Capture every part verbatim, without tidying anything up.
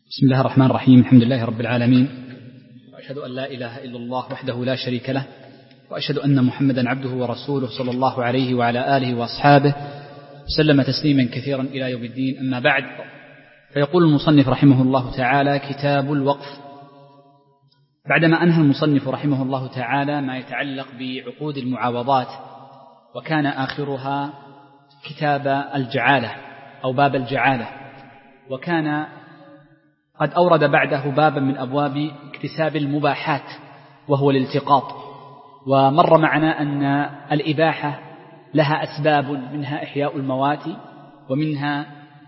بسم الله الرحمن الرحيم. الحمد لله رب العالمين، وأشهد أن لا إله إلا الله وحده لا شريك له، وأشهد أن محمدا عبده ورسوله صلى الله عليه وعلى آله وأصحابه سلم تسليما كثيرا إلى يوم الدين. أما بعد، فيقول المصنف رحمه الله تعالى: كتاب الوقف. بعدما أنهى المصنف رحمه الله تعالى ما يتعلق بعقود المعاوضات، وكان آخرها كتاب الجعالة أو باب الجعالة، وكان قد أورد بعده بابا من أبواب اكتساب المباحات وهو الالتقاط. ومر معنا أن الإباحة لها أسباب، منها إحياء الموات، ومنها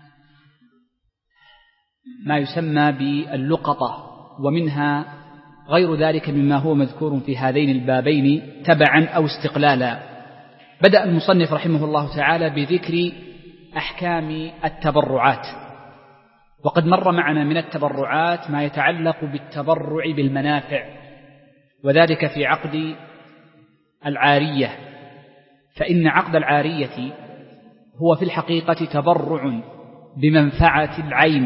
ما يسمى باللقطة، ومنها غير ذلك مما هو مذكور في هذين البابين تبعا أو استقلالا. بدأ المصنف رحمه الله تعالى بذكر أحكام التبرعات، وقد مر معنا من التبرعات ما يتعلق بالتبرع بالمنافع، وذلك في عقد العارية، فإن عقد العارية هو في الحقيقة تبرع بمنفعة العين.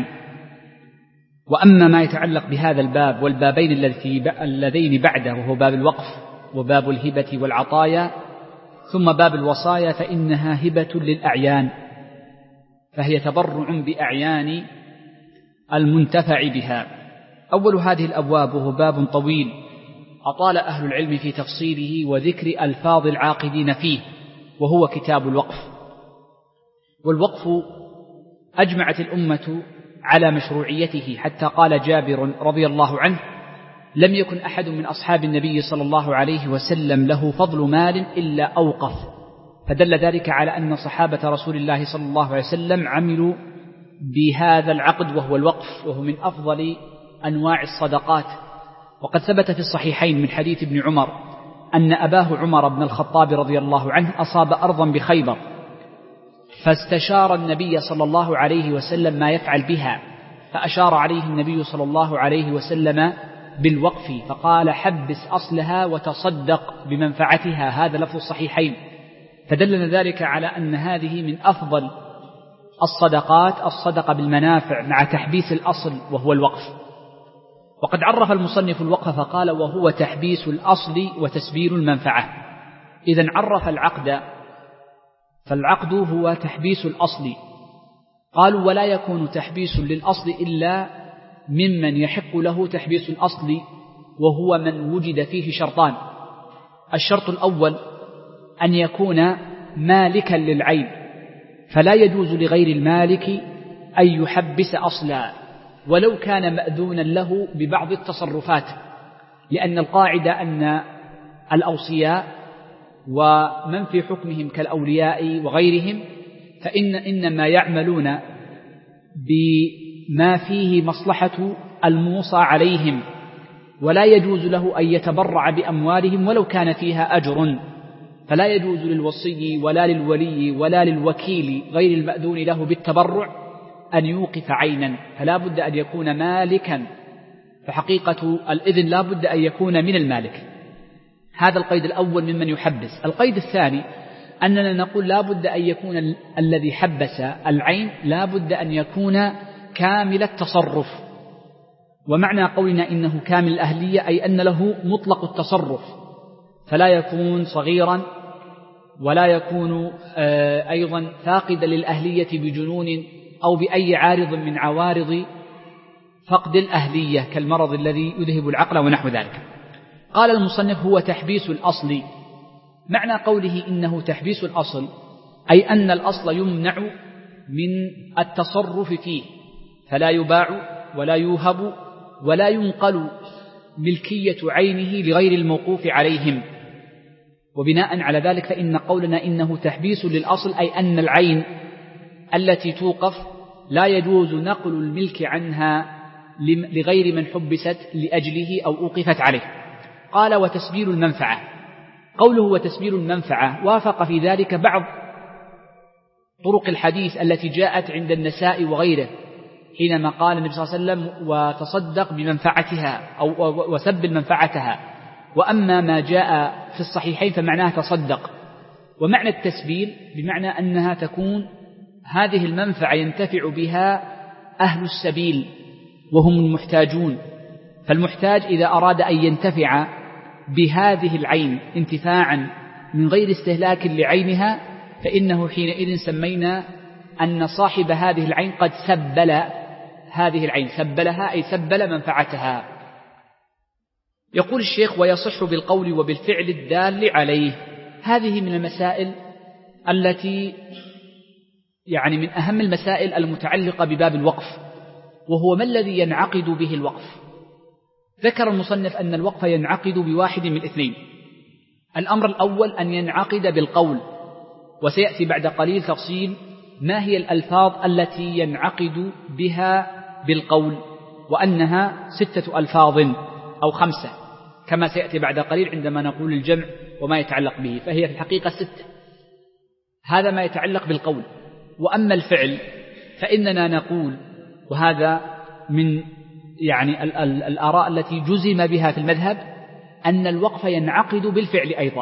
وأما ما يتعلق بهذا الباب والبابين اللذين بعده، وهو باب الوقف وباب الهبة والعطايا ثم باب الوصايا، فإنها هبة للأعيان، فهي تبرع بأعيان المنتفع بها. أول هذه الأبواب وهو باب طويل أطال أهل العلم في تفصيله وذكر ألفاظ العاقدين فيه، وهو كتاب الوقف. والوقف أجمعت الأمة على مشروعيته، حتى قال جابر رضي الله عنه: لم يكن أحد من أصحاب النبي صلى الله عليه وسلم له فضل مال إلا أوقف. فدل ذلك على أن صحابة رسول الله صلى الله عليه وسلم عملوا بهذا العقد وهو الوقف، وهو من أفضل أنواع الصدقات. وقد ثبت في الصحيحين من حديث ابن عمر أن أباه عمر بن الخطاب رضي الله عنه أصاب أرضا بخيبر، فاستشار النبي صلى الله عليه وسلم ما يفعل بها، فأشار عليه النبي صلى الله عليه وسلم بالوقف، فقال: حبس أصلها وتصدق بمنفعتها. هذا لفظ الصحيحين، فدلنا ذلك على أن هذه من أفضل الصدقات الصدقة بالمنافع مع تحبيس الأصل وهو الوقف. وقد عرف المصنف الوقف فقال: وهو تحبيس الأصل وتسبيل المنفعة. إذن عرف العقد، فالعقد هو تحبيس الأصل. قالوا: ولا يكون تحبيس للأصل إلا ممن يحق له تحبيس الأصل، وهو من وجد فيه شرطان. الشرط الأول أن يكون مالكا للعين، فلا يجوز لغير المالك أن يحبس أصلا ولو كان مأذونا له ببعض التصرفات، لأن القاعدة أن الأوصياء ومن في حكمهم كالأولياء وغيرهم فإن إنما يعملون بما فيه مصلحة الموصى عليهم، ولا يجوز له أن يتبرع بأموالهم ولو كان فيها أجر. فلا يجوز للوصي ولا للولي ولا للوكيل غير المأذون له بالتبرع أن يوقف عينا، فلا بد أن يكون مالكا، فحقيقة الإذن لا بد أن يكون من المالك. هذا القيد الأول ممن يحبس. القيد الثاني أننا نقول لا بد أن يكون الذي حبس العين لا بد أن يكون كامل التصرف. ومعنى قولنا إنه كامل الأهلية أي أن له مطلق التصرف، فلا يكون صغيرا ولا يكون أيضا فاقدا للأهلية بجنون أو بأي عارض من عوارض فقد الأهلية كالمرض الذي يذهب العقل ونحو ذلك. قال المصنف: هو تحبيس الأصل. معنى قوله إنه تحبيس الأصل أي أن الأصل يمنع من التصرف فيه، فلا يباع ولا يوهب ولا ينقل ملكية عينه لغير الموقوف عليهم. وبناء على ذلك فإن قولنا إنه تحبيس للأصل أي أن العين التي توقف لا يجوز نقل الملك عنها لغير من حبست لأجله أو أوقفت عليه. قال: وتسبيل المنفعة. قوله وتسبيل المنفعة وافق في ذلك بعض طرق الحديث التي جاءت عند النساء وغيره، حينما قال النبي صلى الله عليه وسلم: وتصدق بمنفعتها أو وسبل منفعتها. وأما ما جاء في الصحيحين فمعناه تصدق. ومعنى التسبيل بمعنى أنها تكون هذه المنفعة ينتفع بها أهل السبيل، وهم المحتاجون. فالمحتاج إذا أراد أن ينتفع بهذه العين انتفاعا من غير استهلاك لعينها فإنه حينئذ سمينا أن صاحب هذه العين قد سبل هذه العين، سبلها أي سبل منفعتها. يقول الشيخ: ويصح بالقول وبالفعل الدال عليه. هذه من المسائل التي يعني من أهم المسائل المتعلقة بباب الوقف، وهو ما الذي ينعقد به الوقف. ذكر المصنف أن الوقف ينعقد بواحد من اثنين: الأمر الأول أن ينعقد بالقول، وسيأتي بعد قليل تفصيل ما هي الألفاظ التي ينعقد بها بالقول، وأنها ستة ألفاظ أو خمسة كما سيأتي بعد قليل عندما نقول الجمع وما يتعلق به، فهي في الحقيقة ستة. هذا ما يتعلق بالقول. وأما الفعل فإننا نقول، وهذا من يعني ال ال الآراء التي جزم بها في المذهب، أن الوقف ينعقد بالفعل أيضا،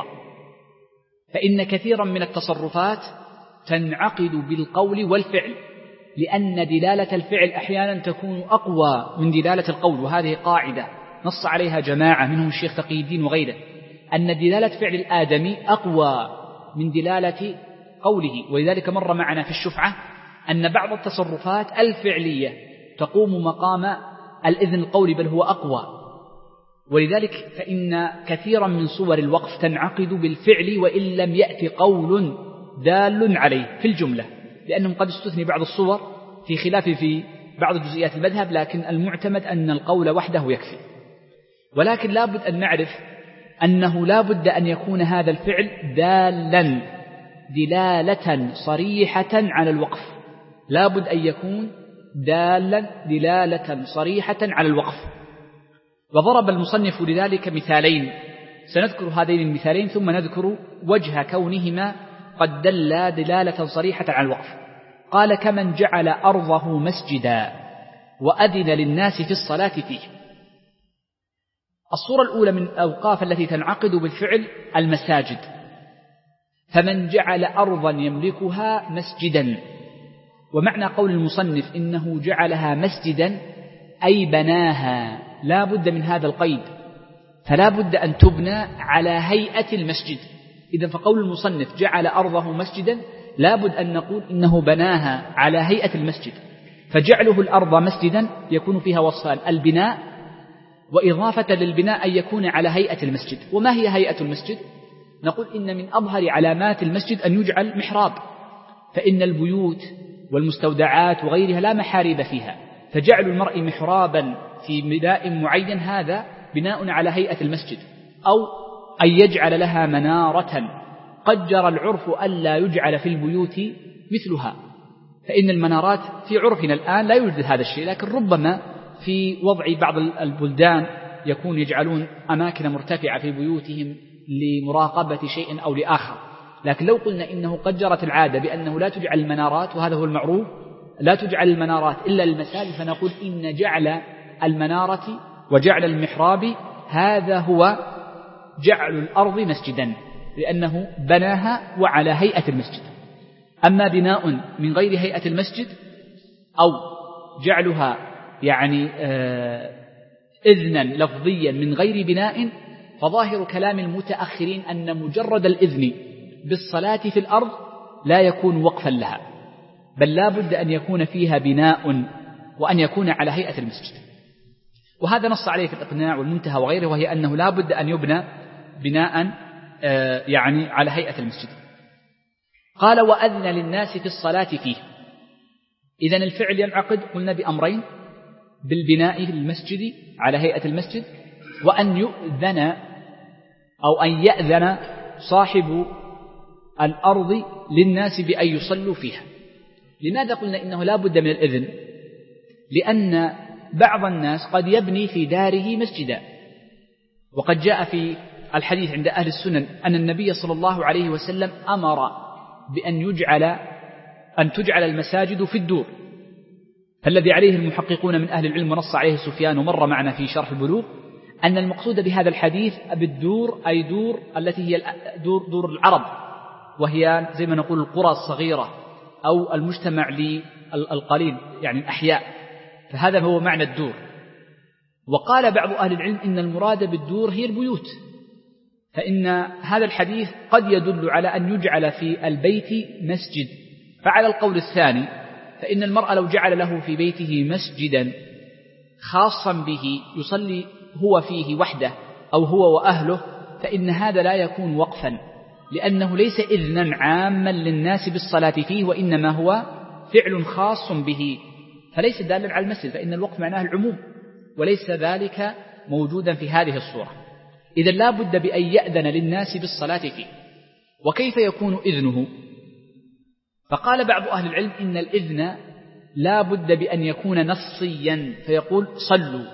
فإن كثيرا من التصرفات تنعقد بالقول والفعل، لأن دلالة الفعل أحيانا تكون أقوى من دلالة القول. وهذه قاعدة نص عليها جماعة منهم الشيخ تقي الدين وغيره، أن دلالة فعل الآدمي أقوى من دلالة قوله. ولذلك مر معنا في الشفعة أن بعض التصرفات الفعلية تقوم مقام الإذن القولي، بل هو أقوى. ولذلك فإن كثيرا من صور الوقف تنعقد بالفعل وإن لم يأتي قول دال عليه في الجملة، لأنهم قد استثني بعض الصور في خلاف في بعض جزئيات المذهب، لكن المعتمد أن القول وحده يكفي. ولكن لا بد أن نعرف أنه لا بد أن يكون هذا الفعل دالا دلالة صريحة على الوقف، لا بد أن يكون دالا دلالة صريحة على الوقف. وضرب المصنف لذلك مثالين، سنذكر هذين المثالين ثم نذكر وجه كونهما قد دل دلالة صريحة على الوقف. قال: كمن جعل أرضه مسجدا وأذن للناس في الصلاة فيه. الصورة الأولى من الأوقاف التي تنعقد بالفعل المساجد، فمن جعل أرضا يملكها مسجدا. ومعنى قول المصنف إنه جعلها مسجدا أي بناها، لا بد من هذا القيد، فلا بد أن تبنى على هيئة المسجد. إذن فقول المصنف جعل أرضه مسجدا لا بد أن نقول إنه بناها على هيئة المسجد. فجعله الأرض مسجدا يكون فيها وصفان: البناء، وإضافة للبناء أن يكون على هيئة المسجد. وما هي هيئة المسجد؟ نقول إن من أظهر علامات المسجد أن يجعل محراب، فإن البيوت والمستودعات وغيرها لا محاريب فيها، فجعل المرء محرابا في بناء معين هذا بناء على هيئة المسجد. أو أن يجعل لها منارة، قد جرى العرف ألا يجعل في البيوت مثلها، فإن المنارات في عرفنا الآن لا يوجد هذا الشيء، لكن ربما في وضع بعض البلدان يكون يجعلون أماكن مرتفعة في بيوتهم لمراقبة شيء أو لآخر. لكن لو قلنا إنه قد جرت العادة بأنه لا تجعل المنارات، وهذا هو المعروف، لا تجعل المنارات إلا للمساجد، فنقول إن جعل المنارة وجعل المحراب هذا هو جعل الأرض مسجدا، لأنه بناها وعلى هيئة المسجد. أما بناء من غير هيئة المسجد أو جعلها يعني إذنا لفظيا من غير بناء، فظاهر كلام المتأخرين أن مجرد الإذن بالصلاة في الأرض لا يكون وقفا لها، بل لا بد أن يكون فيها بناء وأن يكون على هيئة المسجد. وهذا نص عليه في الإقناع والمنتهى وغيره، وهي أنه لا بد أن يبنى بناء يعني على هيئة المسجد. قال: وأذن للناس في الصلاة فيه. إذن الفعل ينعقد قلنا بأمرين: بالبناء المسجد على هيئة المسجد، وأن يؤذن أو أن يأذن صاحب الأرض للناس بأن يصلوا فيها. لماذا قلنا إنه لا بد من الإذن؟ لأن بعض الناس قد يبني في داره مسجدا، وقد جاء في الحديث عند أهل السنن أن النبي صلى الله عليه وسلم أمر بأن يجعل أن تجعل المساجد في الدور. فالذي عليه المحققون من أهل العلم ونص عليه سفيان ومر معنا في شرح البلوغ أن المقصود بهذا الحديث بالدور أي دور التي هي دور, دور العرب، وهي زي ما نقول القرى الصغيرة أو المجتمع للقليل يعني الأحياء. فهذا هو معنى الدور. وقال بعض أهل العلم إن المراد بالدور هي البيوت، فإن هذا الحديث قد يدل على أن يجعل في البيت مسجد. فعلى القول الثاني فإن المرء لو جعل له في بيته مسجدا خاصا به يصلي هو فيه وحده أو هو وأهله، فإن هذا لا يكون وقفا، لأنه ليس إذنا عاما للناس بالصلاة فيه، وإنما هو فعل خاص به، فليس دالا على المسجد، فإن الوقف معناه العموم، وليس ذلك موجودا في هذه الصورة. إذا لا بد بأن يأذن للناس بالصلاة فيه. وكيف يكون إذنه؟ فقال بعض أهل العلم إن الإذن لا بد بأن يكون نصيا، فيقول صلوا.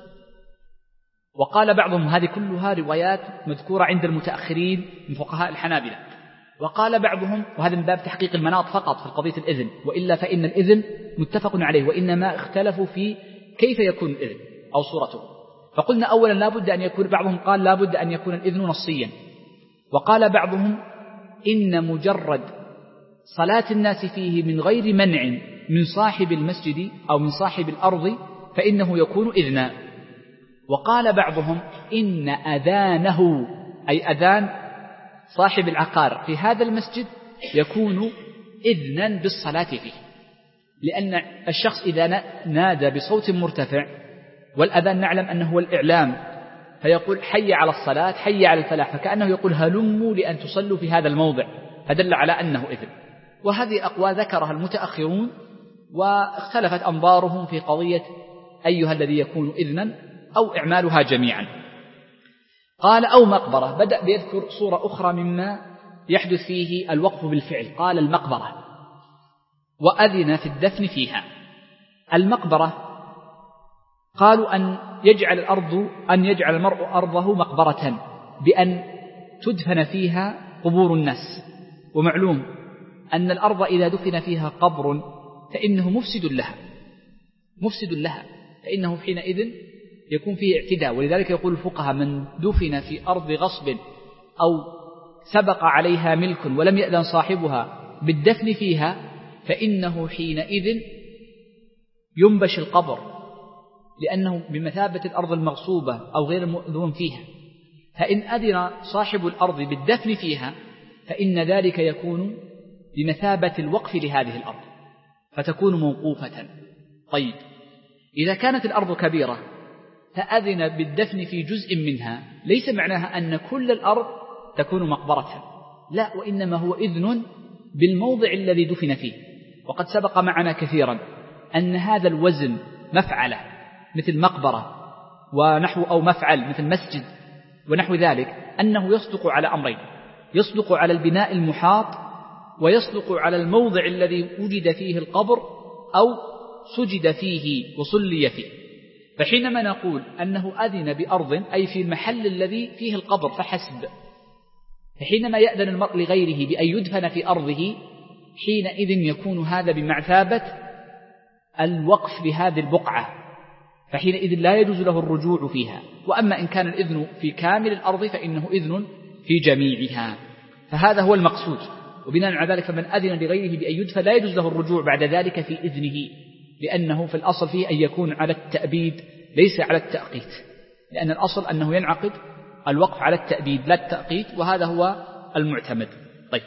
وقال بعضهم هذه كلها روايات مذكورة عند المتأخرين من فقهاء الحنابلة. وقال بعضهم، وهذا من باب تحقيق المناط فقط في قضية الإذن، وإلا فإن الإذن متفق عليه، وإنما اختلفوا في كيف يكون الإذن أو صورته. فقلنا أولا لا بد أن يكون، بعضهم قال لا بد أن يكون الإذن نصيا، وقال بعضهم إن مجرد صلاة الناس فيه من غير منع من صاحب المسجد أو من صاحب الأرض فإنه يكون إذنا. وقال بعضهم إن أذانه أي أذان صاحب العقار في هذا المسجد يكون إذنا بالصلاة فيه، لأن الشخص إذا نادى بصوت مرتفع، والأذان نعلم أنه هو الإعلام، فيقول حي على الصلاة حي على الفلاح، فكأنه يقول هلموا لأن تصلوا في هذا الموضع، فدل على أنه إذن. وهذه أقوال ذكرها المتأخرون، واختلفت أنظارهم في قضية أيها الذي يكون إذنا أو إعمالها جميعا. قال أو مقبرة، بدأ بيذكر صورة أخرى مما يحدث فيه الوقف بالفعل. قال المقبرة وأذن في الدفن فيها. المقبرة قالوا أن يجعل الأرض أن يجعل المرء أرضه مقبرة بأن تدفن فيها قبور الناس. ومعلوم أن الأرض إذا دفن فيها قبر فإنه مفسد لها مفسد لها فإنه حينئذ يكون فيه اعتداء. ولذلك يقول الفقهاء من دفن في أرض غصب أو سبق عليها ملك ولم يأذن صاحبها بالدفن فيها فإنه حينئذ ينبش القبر، لأنه بمثابة الأرض المغصوبة أو غير المؤذون فيها. فإن أذن صاحب الأرض بالدفن فيها فإن ذلك يكون بمثابة الوقف لهذه الأرض فتكون موقوفة. طيب، إذا كانت الأرض كبيرة فأذن بالدفن في جزء منها، ليس معناها أن كل الأرض تكون مقبرة، لا، وإنما هو إذن بالموضع الذي دفن فيه. وقد سبق معنا كثيرا أن هذا الوزن مفعلة مثل مقبرة ونحو أو مفعل مثل مسجد ونحو ذلك، أنه يصدق على أمرين: يصدق على البناء المحاط، ويصدق على الموضع الذي وجد فيه القبر أو سجد فيه وصلي فيه. فحينما نقول أنه أذن بأرض أي في المحل الذي فيه القبر فحسب، فحينما يأذن المرء لغيره بأن يدفن في أرضه حينئذ يكون هذا بمعثابة الوقف لهذه البقعة، فحينئذ لا يجوز له الرجوع فيها. وأما إن كان الإذن في كامل الأرض فإنه إذن في جميعها. فهذا هو المقصود. وبناء على ذلك فمن أذن لغيره بأن يدفن لا يجوز له الرجوع بعد ذلك في إذنه، لأنه في الأصل فيه أن يكون على التأبيد ليس على التأقيت، لأن الأصل أنه ينعقد الوقف على التأبيد لا التأقيت، وهذا هو المعتمد. طيب،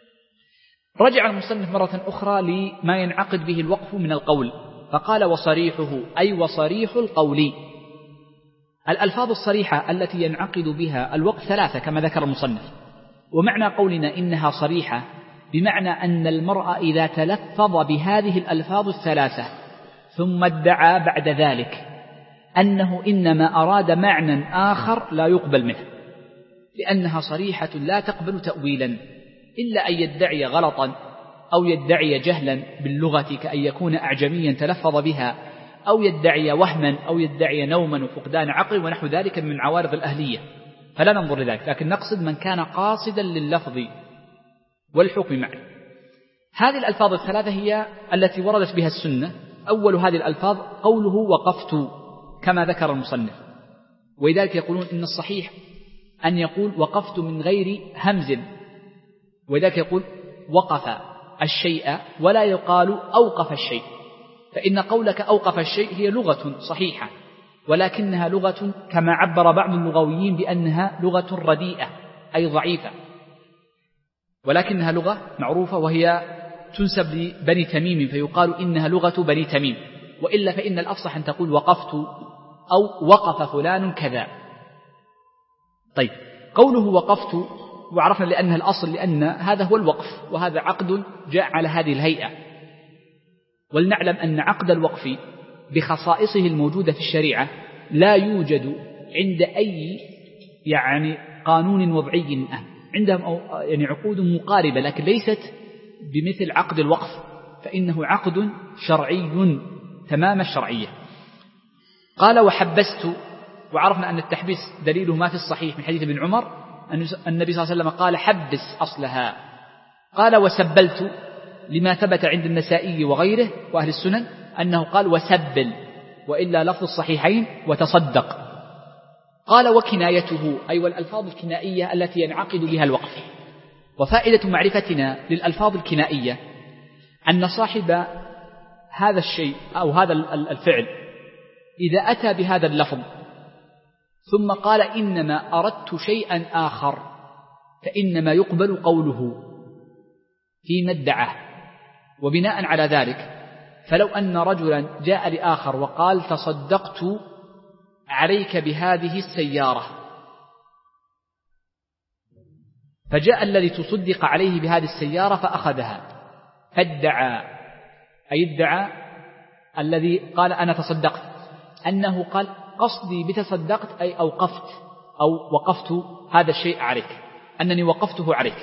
رجع المصنف مرة أخرى لما ينعقد به الوقف من القول، فقال وصريحه أي وصريح القول. الألفاظ الصريحة التي ينعقد بها الوقف ثلاثة كما ذكر المصنف. ومعنى قولنا إنها صريحة بمعنى أن المرء إذا تلفظ بهذه الألفاظ الثلاثة ثم ادعى بعد ذلك أنه إنما أراد معنى آخر لا يقبل منه، لأنها صريحة لا تقبل تأويلا إلا أن يدعي غلطا أو يدعي جهلا باللغة كأن يكون أعجميا تلفظ بها، أو يدعي وهما أو يدعي نوما وفقدان عقل ونحو ذلك من عوارض الأهلية، فلا ننظر لذلك، لكن نقصد من كان قاصدا لللفظ والحكم معه. هذه الألفاظ الثلاثة هي التي وردت بها السنة. أول هذه الألفاظ قوله وقفت كما ذكر المصنف، ولذلك يقولون إن الصحيح أن يقول وقفت من غير همز، ولذلك يقول وقف الشيء ولا يقال أوقف الشيء، فإن قولك أوقف الشيء هي لغة صحيحة، ولكنها لغة كما عبر بعض اللغويين بأنها لغة رديئة أي ضعيفة، ولكنها لغة معروفة وهي تنسب لبني تميم، فيقال إنها لغة بني تميم، وإلا فإن الأفصح أن تقول وقفت أو وقف فلان كذا. طيب، قوله وقفت وعرفنا لأنها الأصل، لأن هذا هو الوقف، وهذا عقد جاء على هذه الهيئة. ولنعلم أن عقد الوقف بخصائصه الموجودة في الشريعة لا يوجد عند أي يعني قانون وضعي الآن، عندهم يعني عقود مقاربة لكن ليست بمثل عقد الوقف، فإنه عقد شرعي تمام الشرعية. قال وحبست، وعرفنا أن التحبيس دليله ما في الصحيح من حديث ابن عمر أن النبي صلى الله عليه وسلم قال حبس أصلها. قال وسبلت، لما ثبت عند النسائي وغيره وأهل السنن أنه قال وسبل، وإلا لفظ الصحيحين وتصدق. قال وكنايته، أي والألفاظ الكنائية التي ينعقد بها الوقف. وفائدة معرفتنا للألفاظ الكنائية أن صاحب هذا الشيء أو هذا الفعل إذا أتى بهذا اللفظ ثم قال إنما أردت شيئا آخر فإنما يقبل قوله فيما ادعاه. وبناء على ذلك فلو أن رجلا جاء لآخر وقال تصدقت عليك بهذه السيارة، فجاء الذي تصدق عليه بهذه السيارة فأخذها، فادعى أي ادعى الذي قال أنا تصدقت أنه قال قصدي بتصدقت أي أوقفت أو وقفت هذا الشيء عليك، أنني وقفته عليك.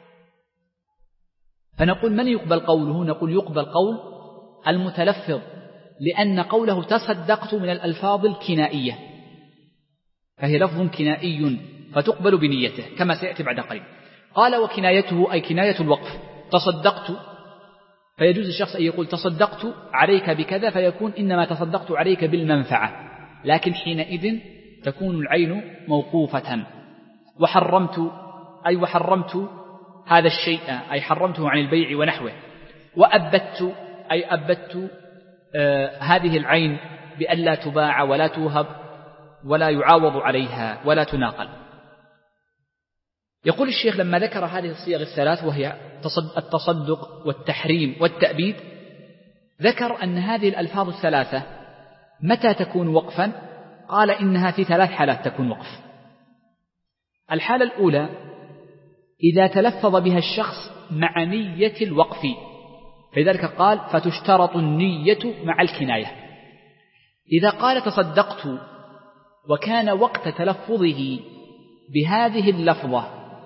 فنقول من يقبل قوله؟ نقول يقبل قول المتلفظ، لأن قوله تصدقت من الألفاظ الكنائية، فهي لفظ كنائي فتقبل بنيته كما سيأتي بعد قليل. قال وكنايته أي كناية الوقف، تصدقت، فيجوز الشخص أن يقول تصدقت عليك بكذا فيكون إنما تصدقت عليك بالمنفعة، لكن حينئذ تكون العين موقوفة. وحرمت أي وحرمت هذا الشيء أي حرمته عن البيع ونحوه. وأبدت أي أبدت آه هذه العين بألا تباع ولا توهب ولا يعاوض عليها ولا تناقل. يقول الشيخ لما ذكر هذه الصيغ الثلاث وهي التصدق والتحريم والتأبيد، ذكر أن هذه الألفاظ الثلاثة متى تكون وقفا؟ قال إنها في ثلاث حالات تكون وقف. الحالة الأولى إذا تلفظ بها الشخص مع نية الوقف، فلذلك قال فتشترط النية مع الكناية. إذا قال تصدقت وكان وقت تلفظه بهذه اللفظة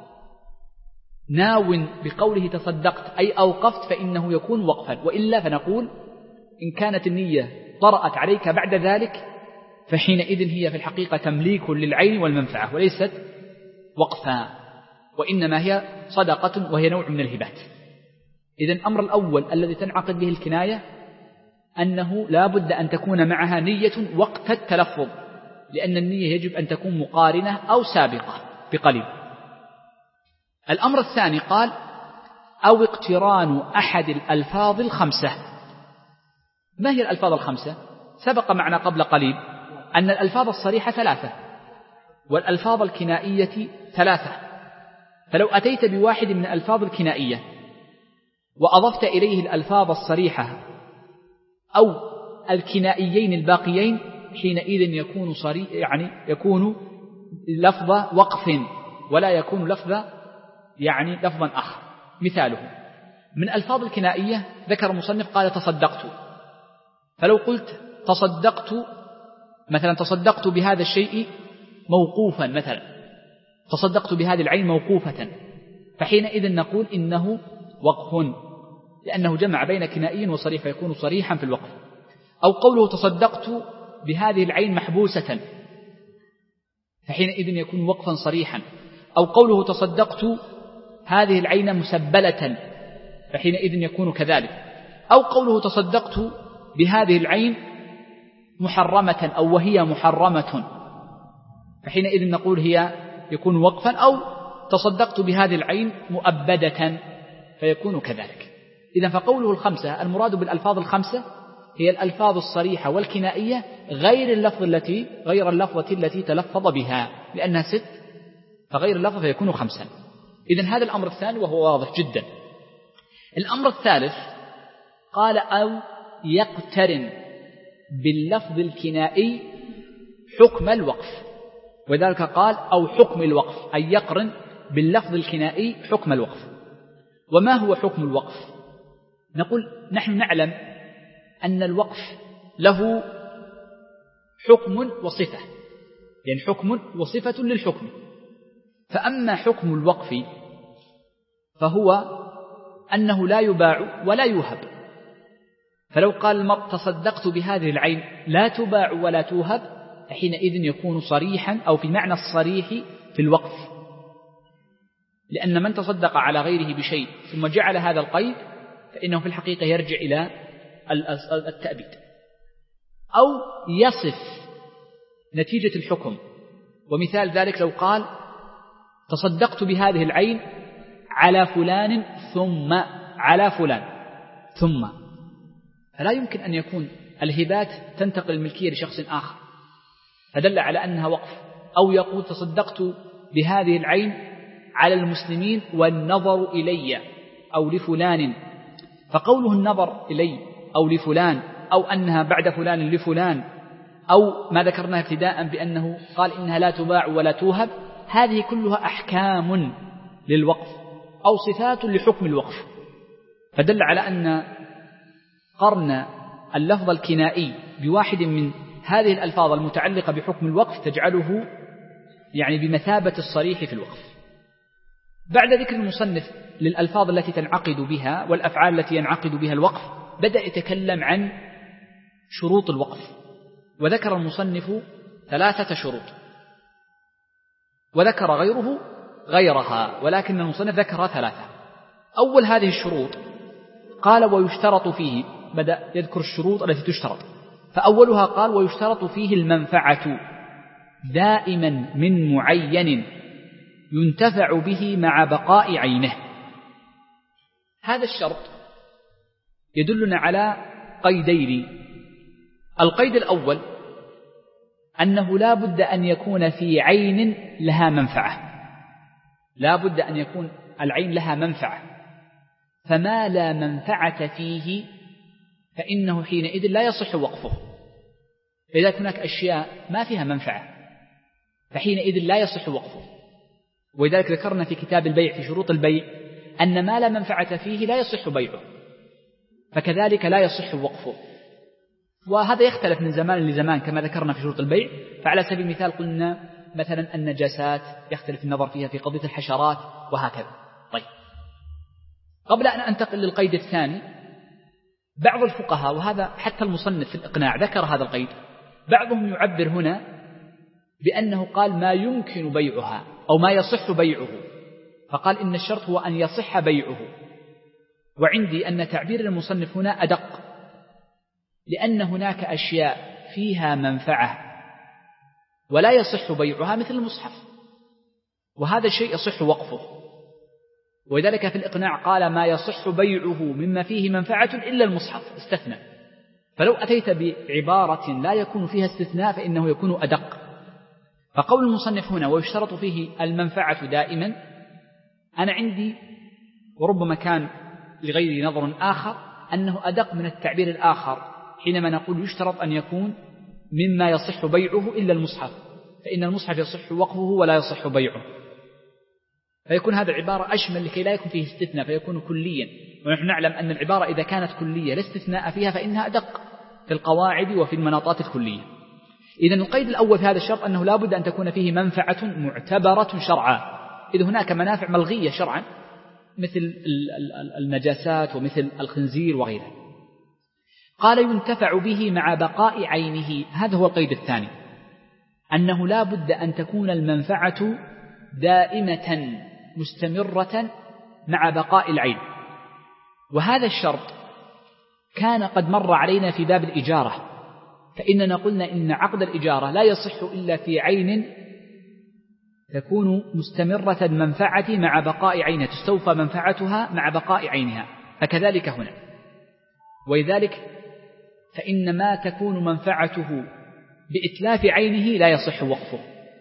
ناو بقوله تصدقت أي أوقفت فإنه يكون وقفا، وإلا فنقول إن كانت النية طرأت عليك بعد ذلك فحينئذ هي في الحقيقة تمليك للعين والمنفعة وليست وقفا، وإنما هي صدقة وهي نوع من الهبات. إذن الأمر الأول الذي تنعقد به الكناية أنه لا بد أن تكون معها نية وقت التلفظ، لأن النية يجب أن تكون مقارنة أو سابقة بقليل. الأمر الثاني قال أو اقتران أحد الألفاظ الخمسة. ما هي الألفاظ الخمسة؟ سبق معنا قبل قليل أن الألفاظ الصريحة ثلاثة والألفاظ الكنائية ثلاثة، فلو أتيت بواحد من الألفاظ الكنائية وأضفت إليه الألفاظ الصريحة أو الكنائيين الباقيين حينئذ يكون صريح، يعني يكون لفظ وقف ولا يكون لفظ يعني لفظا آخر. مثاله من ألفاظ الكنائية ذكر المصنف قال تصدقت، فلو قلت تصدقت مثلا تصدقت بهذا الشيء موقوفا، مثلا تصدقت بهذه العين موقوفة، فحينئذ نقول إنه وقف لأنه جمع بين كنائي وصريح فيكون صريحا في الوقف. أو قوله تصدقت بهذه العين محبوسة فحينئذ يكون وقفا صريحا. أو قوله تصدقت هذه العين مسبلة فحينئذ يكون كذلك. أو قوله تصدقت بهذه العين محرمة أو وهي محرمة فحينئذ نقول هي يكون وقفا. أو تصدقت بهذه العين مؤبدة فيكون كذلك. إذن فقوله الخمسة المراد بالألفاظ الخمسة هي الألفاظ الصريحة والكنائية غير اللفظ التي غير اللفظة التي تلفظ بها، لأنها ست فغير اللفظ فيكون خمسا. إذن هذا الأمر الثاني وهو واضح جدا. الأمر الثالث قال أو يقترن باللفظ الكنائي حكم الوقف، وذلك قال أو حكم الوقف، أي يقرن باللفظ الكنائي حكم الوقف. وما هو حكم الوقف؟ نقول نحن نعلم أن الوقف له حكم وصفة، يعني حكم وصفة للحكم. فأما حكم الوقف فهو أنه لا يباع ولا يوهب. فلو قال المرء تصدقت بهذه العين لا تباع ولا توهب، حينئذ يكون صريحا أو في معنى الصريح في الوقف، لأن من تصدق على غيره بشيء ثم جعل هذا القيد فإنه في الحقيقة يرجع إلى التأبيد. أو يصف نتيجة الحكم، ومثال ذلك لو قال تصدقت بهذه العين على فلان ثم على فلان ثم، فلا يمكن أن يكون الهبات تنتقل الملكية لشخص آخر، فدل على أنها وقف. أو يقول تصدقت بهذه العين على المسلمين والنظر إلي أو لفلان، فقوله النظر إلي أو لفلان أو أنها بعد فلان لفلان أو ما ذكرناه ابتداء بأنه قال إنها لا تباع ولا توهب، هذه كلها أحكام للوقف أو صفات لحكم الوقف. فدل على أن قرن اللفظ الكنائي بواحد من هذه الألفاظ المتعلقة بحكم الوقف تجعله يعني بمثابة الصريح في الوقف. بعد ذكر المصنف للألفاظ التي تنعقد بها والأفعال التي ينعقد بها الوقف، بدأ يتكلم عن شروط الوقف، وذكر المصنف ثلاثة شروط، وذكر غيره غيرها، ولكن المصنف ذكر ثلاثة. أول هذه الشروط قال ويشترط فيه، بدأ يذكر الشروط التي تشترط، فأولها قال ويشترط فيه المنفعة دائما من معين ينتفع به مع بقاء عينه. هذا الشرط يدلنا على قيدين. القيد الأول أنه لا بد أن يكون في عين لها منفعة، لا بد أن يكون العين لها منفعة، فما لا منفعة فيه فإنه حينئذ لا يصح وقفه. فإذا هناك أشياء ما فيها منفعة فحينئذ لا يصح وقفه. ولذلك ذكرنا في كتاب البيع في شروط البيع أن ما لا منفعة فيه لا يصح بيعه، فكذلك لا يصح وقفه. وهذا يختلف من زمان لزمان كما ذكرنا في شروط البيع. فعلى سبيل المثال قلنا مثلا النجاسات يختلف النظر فيها في قضية الحشرات وهكذا. طيب، قبل أن أنتقل للقيد الثاني، بعض الفقهاء وهذا حتى المصنف في الإقناع ذكر هذا القيد، بعضهم يعبر هنا بأنه قال ما يمكن بيعها أو ما يصح بيعه، فقال إن الشرط هو أن يصح بيعه. وعندي أن تعبير المصنف هنا أدق، لأن هناك أشياء فيها منفعة ولا يصح بيعها مثل المصحف، وهذا الشيء يصح وقفه. ولذلك في الإقناع قال ما يصح بيعه مما فيه منفعة إلا المصحف استثنى. فلو أتيت بعبارة لا يكون فيها استثناء فإنه يكون أدق. فقول المصنف هنا ويشترط فيه المنفعة دائما، أنا عندي وربما كان لغير نظر آخر أنه أدق من التعبير الآخر حينما نقول يشترط أن يكون مما يصح بيعه إلا المصحف، فإن المصحف يصح وقفه ولا يصح بيعه، فيكون هذا العبارة أشمل لكي لا يكون فيه استثناء فيكون كليا. ونحن نعلم أن العبارة إذا كانت كلية لا استثناء فيها فإنها أدق في القواعد وفي المناطات الكلية. إذن القيد الأول في هذا الشرط أنه لا بد أن تكون فيه منفعة معتبرة شرعا، إذ هناك منافع ملغية شرعا مثل النجاسات ومثل الخنزير وغيره. قال ينتفع به مع بقاء عينه، هذا هو القيد الثاني، أنه لا بد أن تكون المنفعة دائمة مستمرة مع بقاء العين. وهذا الشرط كان قد مر علينا في باب الإجارة، فإننا قلنا إن عقد الإجارة لا يصح إلا في عين تكون مستمرة المنفعة مع بقاء عينها، تستوفى منفعتها مع بقاء عينها، فكذلك هنا. ولذلك فإن ما تكون منفعته بإتلاف عينه لا يصح وقفه.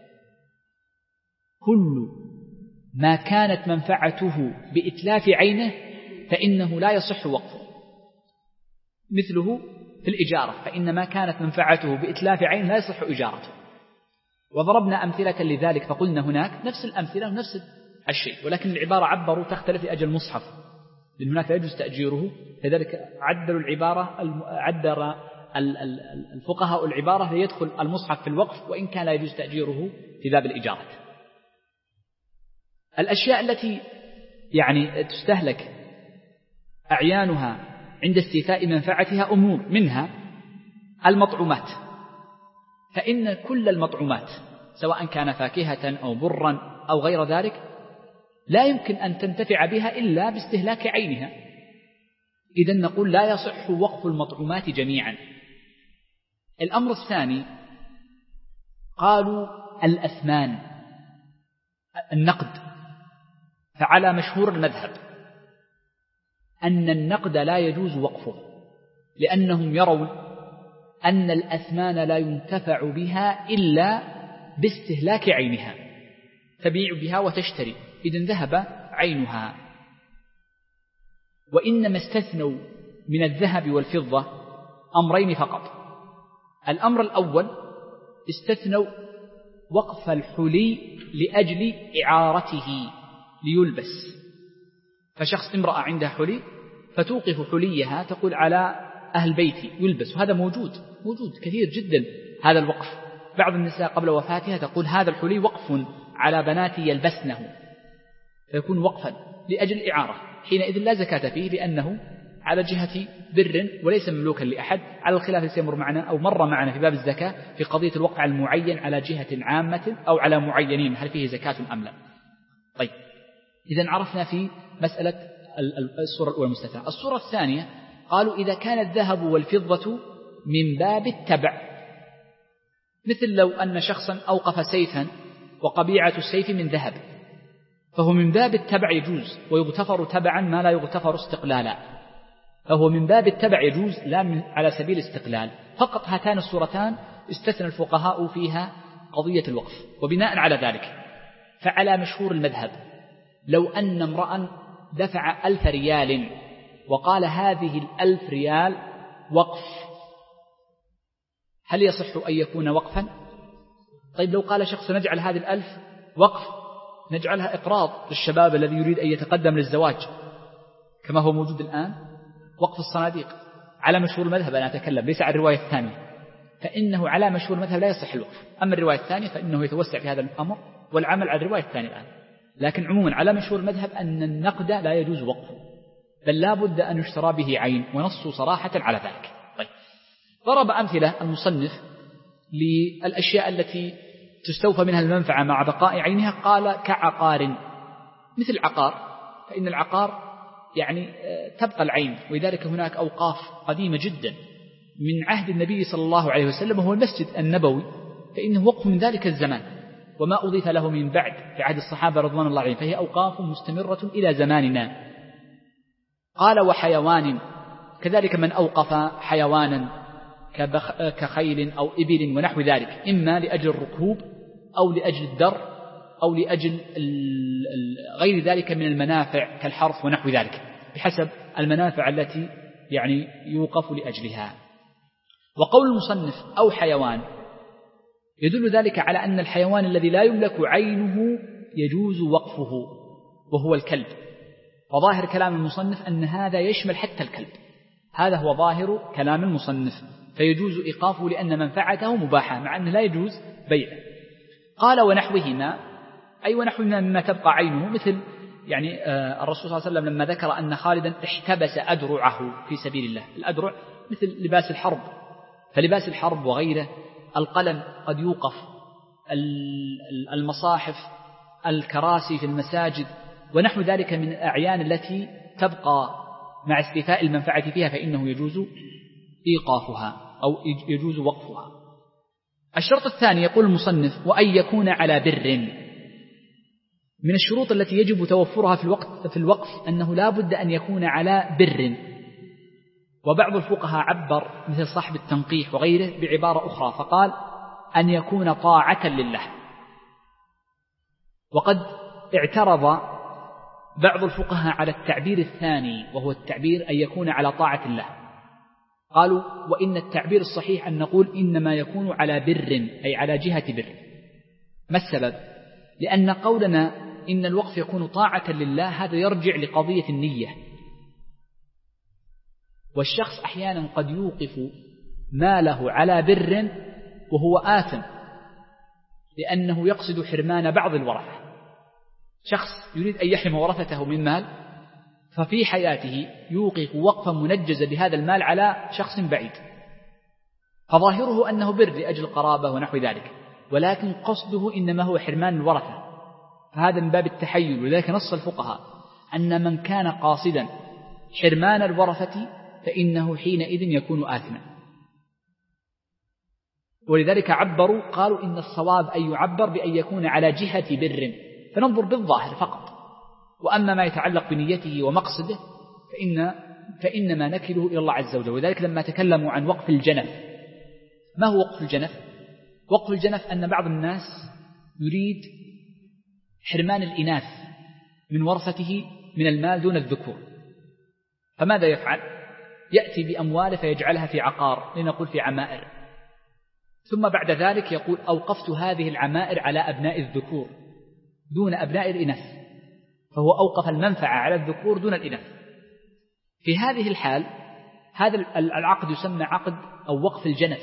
كل ما كانت منفعته بإتلاف عينه فإنه لا يصح وقفه، مثله في الإجارة، فإن ما كانت منفعته بإتلاف عين لا يصح إجارته. وضربنا أمثلة لذلك فقلنا هناك نفس الأمثلة ونفس الشيء، ولكن العبارة عبروا تختلف لأجل المصحف، لأن هناك لا يجوز تأجيره، لذلك عدلوا العبارة عدل الفقهاء العبارة ليدخل المصحف في الوقف وإن كان لا يجوز تأجيره في باب الإجارة. الأشياء التي يعني تستهلك أعيانها عند استيفاء منفعتها أمور، منها المطعومات، فإن كل المطعومات سواء كان فاكهة أو برا أو غير ذلك لا يمكن أن تنتفع بها إلا باستهلاك عينها، إذن نقول لا يصح وقف المطعومات جميعا. الأمر الثاني قالوا الأثمان، النقد، فعلى مشهور المذهب أن النقد لا يجوز وقفه، لأنهم يرون أن الأثمان لا ينتفع بها إلا باستهلاك عينها، تبيع بها وتشتري، إذن ذهب عينها. وإنما استثنوا من الذهب والفضة أمرين فقط. الأمر الأول استثنوا وقف الحلي لأجل إعارته ليلبس، فشخص امرأة عندها حلي فتوقف حليها تقول على أهل بيتي يلبس، وهذا موجود موجود كثير جدا هذا الوقف. بعض النساء قبل وفاتها تقول هذا الحلي وقف على بناتي يلبسنه، فيكون وقفا لأجل إعارة، حينئذ لا زكاة فيه لأنه على جهة بر وليس مملوكا لأحد، على الخلاف الذي يمر معنا أو مر معنا في باب الزكاة في قضية الوقف على المعين على جهة عامة أو على معينين هل فيه زكاة أم لا. طيب، إذن عرفنا في مسألة الصورة الأولى المستثنى. الصورة الثانية قالوا إذا كان الذهب والفضة من باب التبع، مثل لو أن شخصا أوقف سيفا وقبيعة السيف من ذهب، فهو من باب التبع يجوز، ويغتفر تبعا ما لا يغتفر استقلالا، فهو من باب التبع يجوز لا من على سبيل استقلال. فقط هاتان الصورتان استثنى الفقهاء فيها قضية الوقف. وبناء على ذلك فعلى مشهور المذهب لو أن امرأ دفع ألف ريال وقال هذه الألف ريال وقف، هل يصح أن يكون وقفا؟ طيب لو قال شخص نجعل هذه الألف وقف، نجعلها إقراض للشباب الذي يريد أن يتقدم للزواج كما هو موجود الآن، وقف الصناديق، على مشهور المذهب أنا أتكلم ليس على الرواية الثانية، فإنه على مشهور المذهب لا يصح الوقف. أما الرواية الثانية فإنه يتوسع في هذا الأمر والعمل على الرواية الثانية الآن. لكن عموما على مشهور المذهب أن النقد لا يجوز وقفه، بل لا بد أن يشترى به عين، ونصوا صراحة على ذلك. طيب، ضرب أمثلة المصنف للأشياء التي تستوفى منها المنفعة مع بقاء عينها، قال كعقار، مثل عقار، فإن العقار يعني تبقى العين، ولذلك هناك أوقاف قديمة جدا من عهد النبي صلى الله عليه وسلم وهو المسجد النبوي، فإنه وقف من ذلك الزمان وما أضيف له من بعد في عهد الصحابة رضوان الله عليهم، فهي أوقاف مستمرة إلى زماننا. قال وحيوان، كذلك من أوقف حيوانا كخيل أو إبل ونحو ذلك، إما لأجل الركوب أو لأجل الدر أو لأجل غير ذلك من المنافع كالحرث ونحو ذلك، بحسب المنافع التي يعني يوقف لأجلها. وقول المصنف أو حيوان يدل ذلك على أن الحيوان الذي لا يملك عينه يجوز وقفه وهو الكلب، وظاهر كلام المصنف أن هذا يشمل حتى الكلب، هذا هو ظاهر كلام المصنف، فيجوز إيقافه لأن منفعته مباحة مع أنه لا يجوز بيعه. قال ونحوهما، أي ونحوهما مما تبقى عينه، مثل يعني الرسول صلى الله عليه وسلم لما ذكر أن خالدا احتبس أدرعه في سبيل الله، الأدرع مثل لباس الحرب، فلباس الحرب وغيره، القلم قد يوقف، المصاحف، الكراسي في المساجد ونحو ذلك من الأعيان التي تبقى مع استيفاء المنفعة فيها، فإنه يجوز إيقافها أو يجوز وقفها. الشرط الثاني يقول المصنف وأن يكون على بر. من الشروط التي يجب توفرها في الوقت في الوقف أنه لا بد أن يكون على بر، وبعض الفقهاء عبر مثل صاحب التنقيح وغيره بعبارة أخرى فقال أن يكون طاعة لله. وقد اعترض بعض الفقهاء على التعبير الثاني وهو التعبير أن يكون على طاعة الله، قالوا وإن التعبير الصحيح أن نقول إنما يكون على بر أي على جهة بر. ما السبب؟ لأن قولنا إن الوقف يكون طاعة لله هذا يرجع لقضية النية، والشخص أحيانا قد يوقف ماله على بر وهو آثم لأنه يقصد حرمان بعض الورثة. شخص يريد أن يحرم ورثته من مال ففي حياته يوقف وقفا منجزا لهذا المال على شخص بعيد، فظاهره أنه بر لأجل القرابة ونحو ذلك، ولكن قصده إنما هو حرمان الورثة، فهذا من باب التحيل. ولذلك نص الفقهاء أن من كان قاصدا حرمان الورثة فإنه حينئذ يكون آثما. ولذلك عبروا قالوا إن الصواب أن يعبر بأن يكون على جهة بر، فننظر بالظاهر فقط، وأما ما يتعلق بنيته ومقصده فإن فإنما نكله إلى الله عز وجل. وذلك لما تكلموا عن وقف الجنف، ما هو وقف الجنف؟ وقف الجنف أن بعض الناس يريد حرمان الإناث من ورثته من المال دون الذكور، فماذا يفعل؟ يأتي بأمواله فيجعلها في عقار، لنقول في عمائر، ثم بعد ذلك يقول أوقفت هذه العمائر على أبناء الذكور دون أبناء الإناث، فهو أوقف المنفعة على الذكور دون الإناث. في هذه الحال هذا العقد يسمى عقد أو وقف الجنف،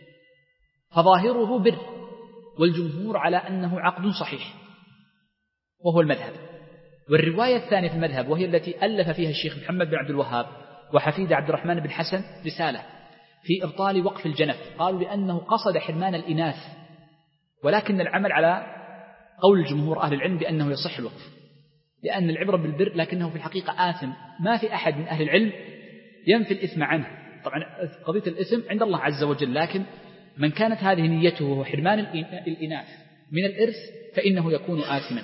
فظاهره بر، والجمهور على أنه عقد صحيح وهو المذهب. والرواية الثانية في المذهب وهي التي ألف فيها الشيخ محمد بن عبد الوهاب وحفيد عبد الرحمن بن حسن رسالة في إبطال وقف الجنف، قالوا لأنه قصد حرمان الإناث، ولكن العمل على قول الجمهور أهل العلم بأنه يصح الوقف، لأن العبرة بالبر لكنه في الحقيقة آثم. ما في أحد من أهل العلم ينفي الإثم عنه، طبعا قضية الإثم عند الله عز وجل، لكن من كانت هذه نيته وهو حرمان الإناث من الإرث فإنه يكون آثما.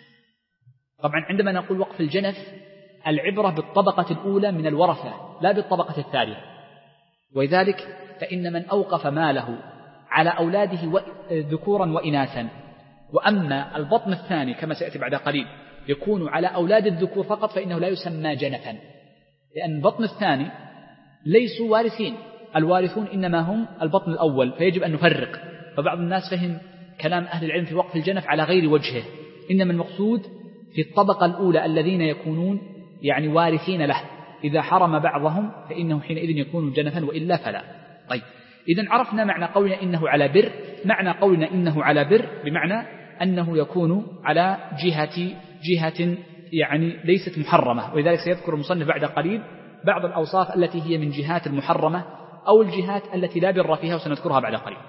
طبعا عندما نقول وقف الجنف العبرة بالطبقة الأولى من الورثة لا بالطبقة الثانية، ولذلك فإن من أوقف ماله على أولاده ذكورا وإناثا، وأما البطن الثاني كما سيأتي بعد قليل يكون على أولاد الذكور فقط فإنه لا يسمى جنفا، لأن البطن الثاني ليسوا وارثين، الوارثون إنما هم البطن الأول، فيجب أن نفرق. فبعض الناس فهم كلام أهل العلم في وقف الجنف على غير وجهه، إنما المقصود في الطبقة الأولى الذين يكونون يعني وارثين له، إذا حرم بعضهم فإنه حينئذ يكون جنفا وإلا فلا. طيب، إذن عرفنا معنى قولنا إنه على بر. معنى قولنا إنه على بر بمعنى أنه يكون على جهة جهة يعني ليست محرمة، ولذلك سيذكر المصنف بعد قليل بعض الأوصاف التي هي من جهات المحرمة أو الجهات التي لا بر فيها، وسنذكرها بعد قليل.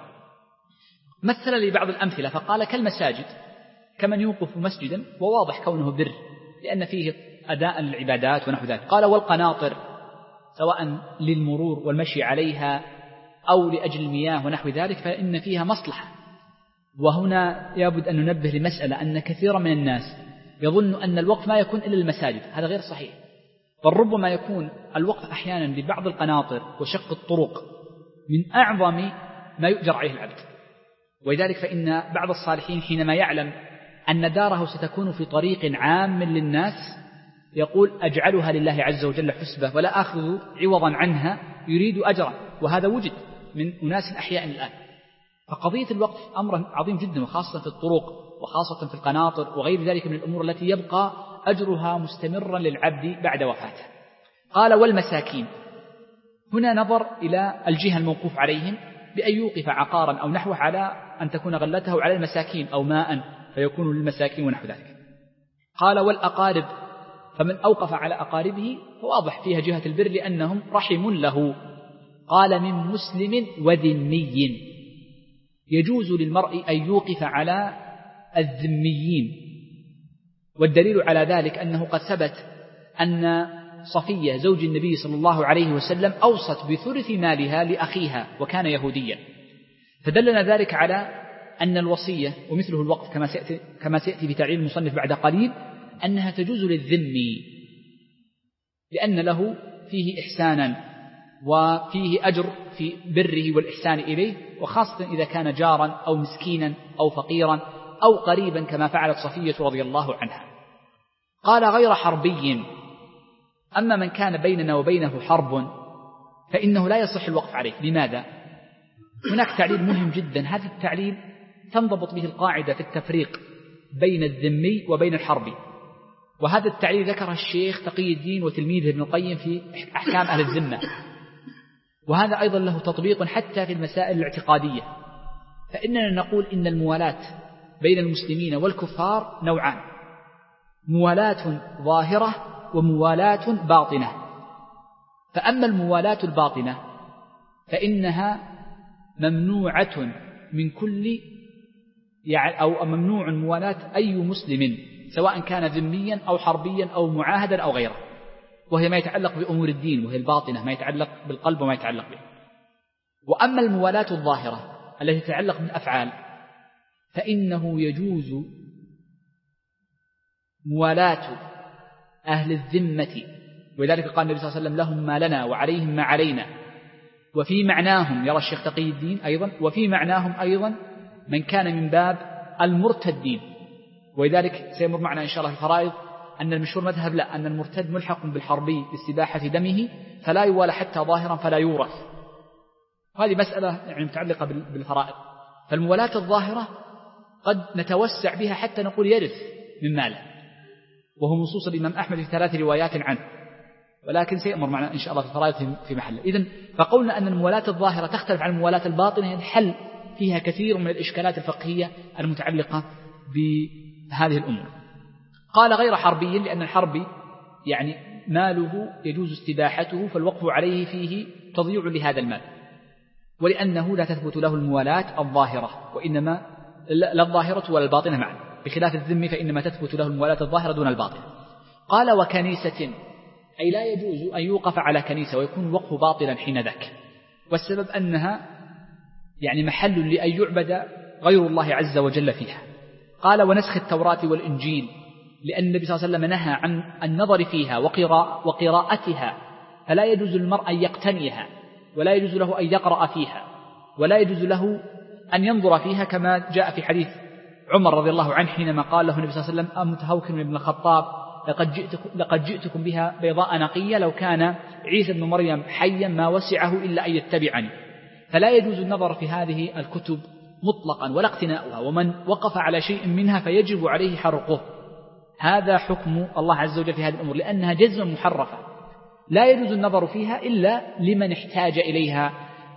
مثل لي بعض الأمثلة فقال كالمساجد، كمن يوقف مسجدا وواضح كونه بر لأن فيه أداء للعبادات ونحو ذلك. قال والقناطر سواء للمرور والمشي عليها أو لأجل المياه ونحو ذلك فإن فيها مصلحة. وهنا يجب أن ننبه لمسألة أن كثيرا من الناس يظن أن الوقف ما يكون إلا للمساجد، هذا غير صحيح، بل ربما يكون الوقف أحيانا لبعض القناطر وشق الطرق من أعظم ما يؤجر عليه العبد. ولذلك فإن بعض الصالحين حينما يعلم أن داره ستكون في طريق عام للناس يقول أجعلها لله عز وجل حسبة ولا أخذ عوضا عنها يريد أجرا، وهذا وجد من أناس أحياء الآن. فقضية الوقف أمر عظيم جدا، وخاصة في الطرق وخاصة في القناطر وغير ذلك من الأمور التي يبقى أجرها مستمرا للعبد بعد وفاته. قال والمساكين، هنا نظر إلى الجهة الموقوف عليهم بأن يوقف عقارا أو نحوه على أن تكون غلته على المساكين أو ماء فيكون للمساكين ونحو ذلك. قال والأقارب، فمن أوقف على أقاربه فواضح فيها جهة البر لأنهم رحم له. قال من مسلم وذمي، يجوز للمرء أن يوقف على الذميين، والدليل على ذلك أنه قد ثبت أن صفية زوج النبي صلى الله عليه وسلم أوصت بثلث مالها لأخيها وكان يهوديا، فدلنا ذلك على أن الوصية ومثله الوقف كما سيأتي, كما سيأتي بتعليل المصنف بعد قليل أنها تجوز للذمي لأن له فيه إحسانا وفيه أجر في بره والإحسان إليه، وخاصة إذا كان جارا أو مسكينا أو فقيرا أو قريبا كما فعلت صفية رضي الله عنها. قال غير حربي، أما من كان بيننا وبينه حرب فإنه لا يصح الوقف عليه. لماذا؟ هناك تعليل مهم جدا، هذا التعليل تنضبط به القاعدة في التفريق بين الذمي وبين الحربي، وهذا التعليل ذكره الشيخ تقي الدين وتلميذه ابن القيم في أحكام أهل الذمة، وهذا أيضا له تطبيق حتى في المسائل الاعتقادية. فإننا نقول إن الموالاة بين المسلمين والكفار نوعان: موالاة ظاهرة وموالاة باطنة. فأما الموالاة الباطنة فإنها ممنوعة من كل يعني أو ممنوع موالاة أي مسلم سواء كان ذميا أو حربيا أو معاهدا أو غيره، وهي ما يتعلق بأمور الدين، وهي الباطنة ما يتعلق بالقلب وما يتعلق به. وأما الموالاة الظاهرة التي تتعلق بالأفعال فإنه يجوز موالاة أهل الذمة، ولذلك قال النبي صلى الله عليه وسلم لهم ما لنا وعليهم ما علينا. وفي معناهم يرى الشيخ تقي الدين أيضا، وفي معناهم أيضا من كان من باب المرتدين، ولذلك سيمر معنا إن شاء الله في الفرائض أن المشهور مذهب لا، أن المرتد ملحق بالحربي باستباحة دمه فلا يوالى حتى ظاهرا فلا يورث. هذه مسألة يعني متعلقة بالفرائض. فالموالاة الظاهرة قد نتوسع بها حتى نقول يرث من ماله، وهو منصوص الإمام أحمد في ثلاث روايات عنه، ولكن سيأمر معنا إن شاء الله في الفرائض في محله. إذن فقولنا أن الموالاة الظاهرة تختلف عن الموالاة الباطنة الحل فيها كثير من الإشكالات الفقهية المتعلقة بهذه الأمور. قال غير حربي، لأن الحربي يعني ماله يجوز استباحته فالوقف عليه فيه تضييع لهذا المال، ولأنه لا تثبت له الموالاة الظاهرة، وإنما لا الظاهرة ولا الباطنة معا، بخلاف الذم فإنما تثبت له الموالاة الظاهرة دون الباطنة. قال وكنيسة، أي لا يجوز أن يوقف على كنيسة ويكون الوقف باطلا حين ذاك، والسبب أنها يعني محل لأن يعبد غير الله عز وجل فيها. قال ونسخ التوراة والإنجيل، لأن النبي صلى الله عليه وسلم نهى عن النظر فيها وقراء وقراءتها، فلا يجوز المرء أن يقتنيها، ولا يجوز له أن يقرأ فيها، ولا يجوز له أن ينظر فيها، كما جاء في حديث عمر رضي الله عنه حينما قال له النبي صلى الله عليه وسلم أمتهوكم ابن الخطاب لقد جئتكم, لقد جئتكم بها بيضاء نقية، لو كان عيسى بن مريم حيا ما وسعه إلا أن يتبعني. فلا يجوز النظر في هذه الكتب مطلقا ولا اقتناؤها، ومن وقف على شيء منها فيجب عليه حرقه. هذا حكم الله عز وجل في هذه الأمور، لأنها جزم محرفة لا يجوز النظر فيها إلا لمن احتاج إليها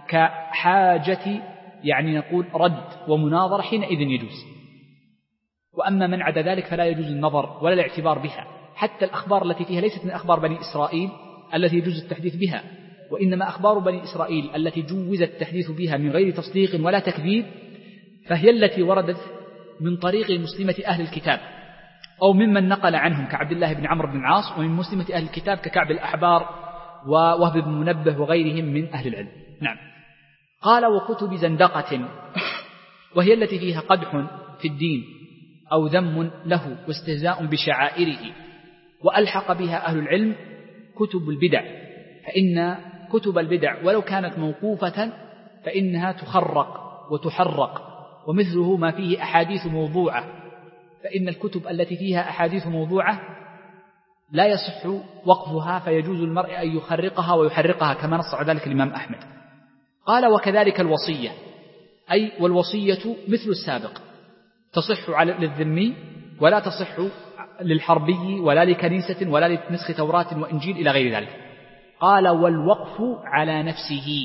كحاجة يعني نقول رد ومناظرة، حينئذ يجوز. وأما من عدا ذلك فلا يجوز النظر ولا الاعتبار بها. حتى الأخبار التي فيها ليست من أخبار بني إسرائيل التي يجوز التحديث بها، وإنما أخبار بني إسرائيل التي جوز التحديث بها من غير تصديق ولا تكذيب، فهي التي وردت من طريق مسلمة أهل الكتاب أو ممن نقل عنهم كعبد الله بن عمرو بن العاص، ومن مسلمة أهل الكتاب ككعب الأحبار ووهب بن منبه وغيرهم من أهل العلم. نعم. قال وكتب زندقة، وهي التي فيها قدح في الدين أو ذم له واستهزاء بشعائره، وألحق بها أهل العلم كتب البدع، فإن كتب البدع ولو كانت موقوفة فإنها تخرق وتحرق، ومثله ما فيه أحاديث موضوعة، فإن الكتب التي فيها أحاديث موضوعة لا يصح وقفها، فيجوز المرء أن يخرقها ويحرقها كما نص على ذلك الإمام أحمد. قال وكذلك الوصية، أي والوصية مثل السابق تصح على للذمي ولا تصح للحربي ولا لكنيسة ولا لنسخ توراة وإنجيل إلى غير ذلك. قال والوقف على نفسه،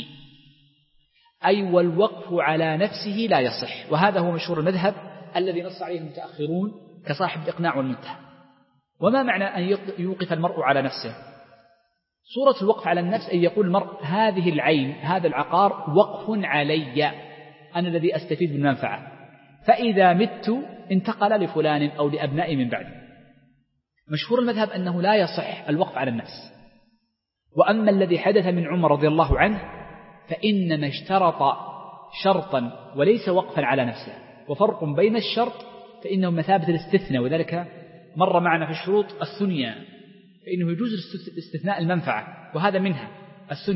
أي والوقف على نفسه لا يصح، وهذا هو مشهور المذهب الذي نص عليه المتأخرون كصاحب الإقناع والمنتهى. وما معنى أن يوقف المرء على نفسه؟ صورة الوقف على النفس أن يقول المرء هذه العين هذا العقار وقف علي، أنا الذي أستفيد بالمنفعة، فإذا مت انتقل لفلان أو لأبنائي من بعدي. مشهور المذهب أنه لا يصح الوقف على النفس. وأما الذي حدث من عمر رضي الله عنه فإنما اشترط شرطا وليس وقفا على نفسه، وفرق بين الشرط فإنه مثابة الاستثناء، وذلك مر معنا في الشروط الثنية، فإنه يجوز استثناء المنفعة، وهذا منها الثنية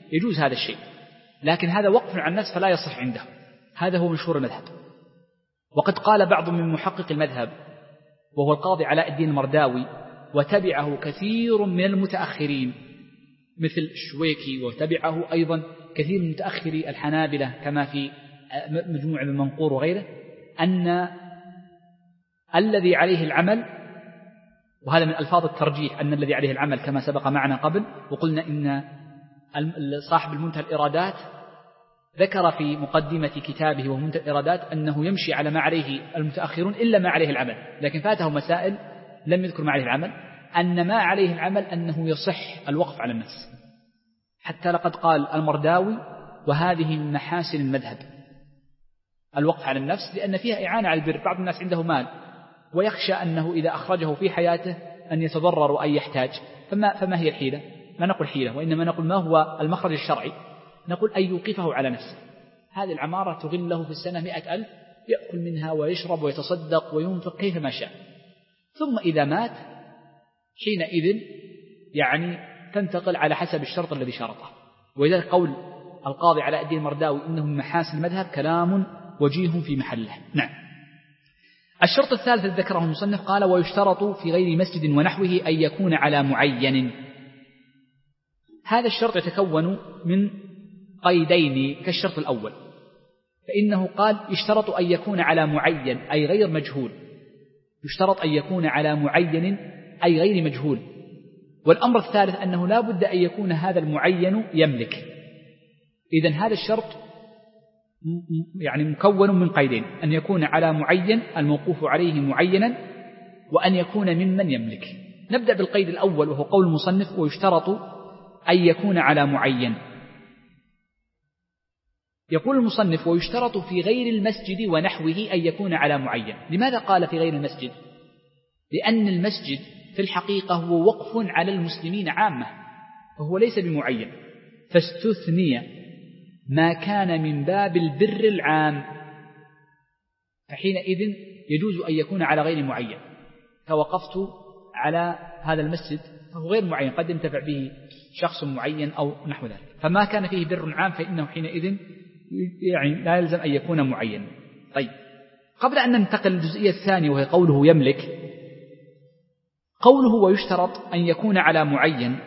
يجوز هذا الشيء، لكن هذا وقف على النفس فلا يصح عنده. هذا هو مشهور المذهب. وقد قال بعض من محقق المذهب وهو القاضي علاء الدين المرداوي وتبعه كثير من المتأخرين مثل الشويكي، وتبعه أيضا كثير من متأخري الحنابلة كما في مجموع من منقور وغيره، أن الذي عليه العمل، وهذا من ألفاظ الترجيح، أن الذي عليه العمل كما سبق معنا قبل، وقلنا إن صاحب المنتهى الإرادات ذكر في مقدمة كتابه ومنتهى الإرادات أنه يمشي على ما عليه المتأخرون إلا ما عليه العمل، لكن فاته مسائل لم يذكر ما عليه العمل، أن ما عليه العمل أنه يصح الوقف على النفس، حتى لقد قال المرداوي وهذه من محاسن المذهب الوقف على النفس، لأن فيها إعانة على البر. بعض الناس عنده مال ويخشى أنه إذا أخرجه في حياته أن يتضرر وأن يحتاج، فما, فما هي الحيلة؟ ما نقول حيلة، وإنما نقول ما هو المخرج الشرعي؟ نقول أن يوقفه على نفسه. هذه العمارة تغل له في السنة مئة ألف، يأكل منها ويشرب ويتصدق وينفق كيفما شاء، ثم إذا مات حينئذ يعني تنتقل على حسب الشرط الذي شرطه. وإذا قول القاضي علاء الدين المرداوي إنه من محاسن المذهب كلام وجيه في محله. نعم. الشرط الثالث الذي ذكره المصنف قال: ويشترط في غير مسجد ونحوه أن يكون على معين. هذا الشرط يتكون من قيدين كالشرط الأول، فإنه قال يشترط أن يكون على معين أي غير مجهول، يشترط أن يكون على معين أي غير مجهول. والأمر الثالث أنه لا بد أن يكون هذا المعين يملك. إذن هذا الشرط يعني مكون من قيدين: أن يكون على معين الموقوف عليه معينا، وأن يكون ممن يملك. نبدأ بالقيد الأول وهو قول المصنف: ويشترط أن يكون على معين. يقول المصنف: ويشترط في غير المسجد ونحوه أن يكون على معين. لماذا قال في غير المسجد؟ لأن المسجد في الحقيقة هو وقف على المسلمين عامة، فهو ليس بمعين، فاستثني ما كان من باب البر العام، فحينئذ يجوز أن يكون على غير معين. فوقفت على هذا المسجد فهو غير معين، قد ينتفع به شخص معين أو نحو ذلك، فما كان فيه بر عام فإنه حينئذ يعني لا يلزم أن يكون معين. طيب، قبل أن ننتقل للجزئية الثانية وهي قوله يملك، قوله ويشترط أن يكون على معين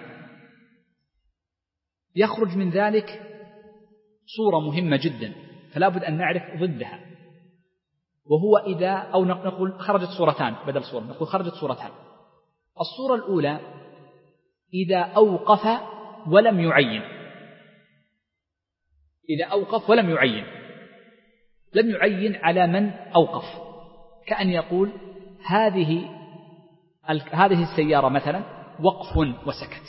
يخرج من ذلك صورة مهمة جدا، فلا بد أن نعرف ضدها، وهو إذا أو نقول خرجت صورتان بدل صورة، نقول خرجت صورتان. الصورة الأولى إذا أوقف ولم يعين، إذا أوقف ولم يعين، لم يعين على من أوقف، كأن يقول هذه هذه السيارة مثلا وقف وسكت،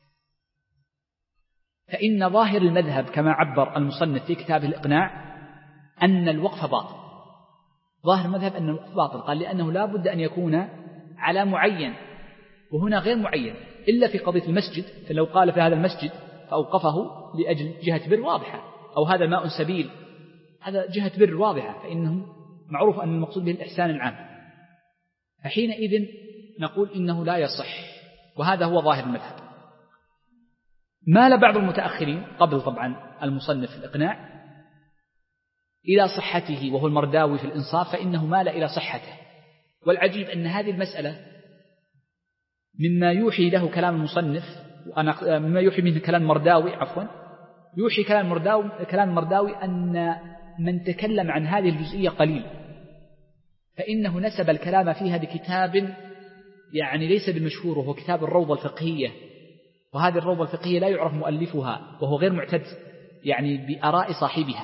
فإن ظاهر المذهب كما عبر المصنف في كتابه الإقناع أن الوقف باطل. ظاهر المذهب أن الوقف باطل، قال لأنه لا بد أن يكون على معين، وهنا غير معين إلا في قضية المسجد. فلو قال في هذا المسجد فأوقفه لأجل جهة بر واضحة، أو هذا ماء سبيل، هذا جهة بر واضحة، فإنه معروف أن المقصود به الإحسان العام، فحينئذ نقول إنه لا يصح، وهذا هو ظاهر المذهب. مال بعض المتأخرين قبل طبعا المصنف في الإقناع إلى صحته، وهو المرداوي في الإنصاف، فإنه مال إلى صحته. والعجيب أن هذه المسألة مما يوحي له كلام المصنف، وأنا مما يوحي منه كلام المرداوي عفوا يوحي كلام المرداوي كلام المرداوي أن من تكلم عن هذه الجزئية قليل، فإنه نسب الكلام فيها بكتاب يعني ليس بالمشهور، وهو كتاب الروضة الفقهية، وهذه الروضة الفقهية لا يعرف مؤلفها، وهو غير معتد يعني بآراء صاحبها،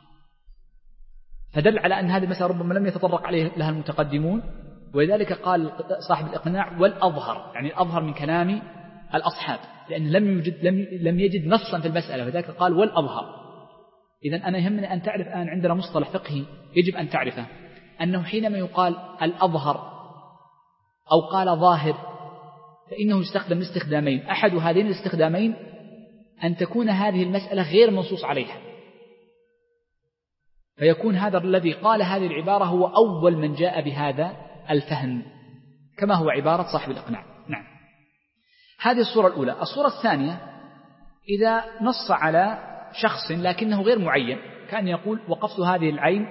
فدل على أن هذه المسألة ربما لم يتطرق عليه لها المتقدمون. ولذلك قال صاحب الإقناع والأظهر، يعني الأظهر من كلام الأصحاب، لأن لم يوجد لم لم يجد نصا في المسألة، فذلك قال والأظهر. إذن أنا يهمني أن تعرف الآن عندنا مصطلح فقهي يجب أن تعرفه، أنه حينما يقال الأظهر أو قال ظاهر فإنه يستخدم لاستخدامين: أحد هذين الاستخدامين أن تكون هذه المسألة غير منصوص عليها، فيكون هذا الذي قال هذه العبارة هو أول من جاء بهذا الفهم، كما هو عبارة صاحب الإقناع. نعم، هذه الصورة الأولى. الصورة الثانية إذا نص على شخص لكنه غير معين، كان يقول وقفت هذه العين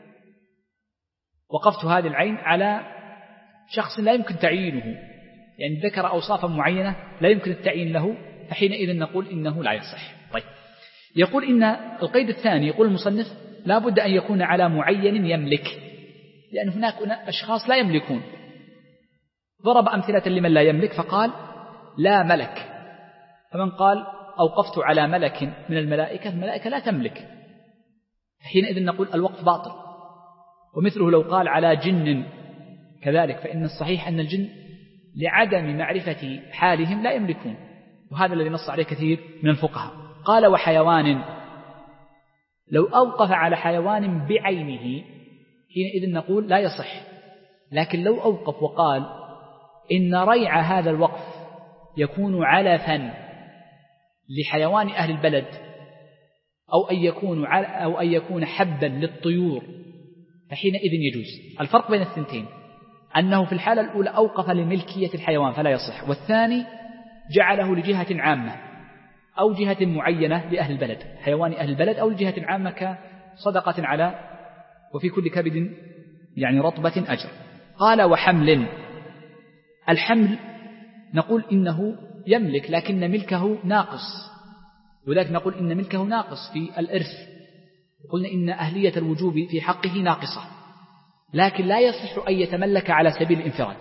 وقفت هذه العين على شخص لا يمكن تعيينه، يعني ذكر أوصافا معينة لا يمكن التعيين له، فحينئذ نقول إنه لا يصح. طيب، يقول إن القيد الثاني، يقول المصنف لا بد أن يكون على معين يملك، لأن هناك أشخاص لا يملكون. ضرب أمثلة لمن لا يملك فقال لا ملك، فمن قال أوقفت على ملك من الملائكة، الملائكة لا تملك، حينئذ نقول الوقف باطل. ومثله لو قال على جن كذلك، فإن الصحيح أن الجن لعدم معرفة حالهم لا يملكون، وهذا الذي نص عليه كثير من الفقهاء. قال وحيوان، لو أوقف على حيوان بعينه حينئذ نقول لا يصح. لكن لو أوقف وقال إن ريع هذا الوقف يكون علفا لحيوان أهل البلد، أو أن يكون أو أن يكون حبا للطيور، فحينئذ يجوز. الفرق بين الثنتين أنه في الحالة الأولى أوقف لملكية الحيوان فلا يصح، والثاني جعله لجهة عامة أو جهة معينة لأهل البلد، حيوان أهل البلد، أو لجهة عامة كصدقة على وفي كل كبد يعني رطبة أجر. قال وحمل، الحمل نقول إنه يملك لكن ملكه ناقص، ولذلك نقول إن ملكه ناقص في الإرث، قلنا إن أهلية الوجوب في حقه ناقصة، لكن لا يصح أن يتملك على سبيل الانفراد.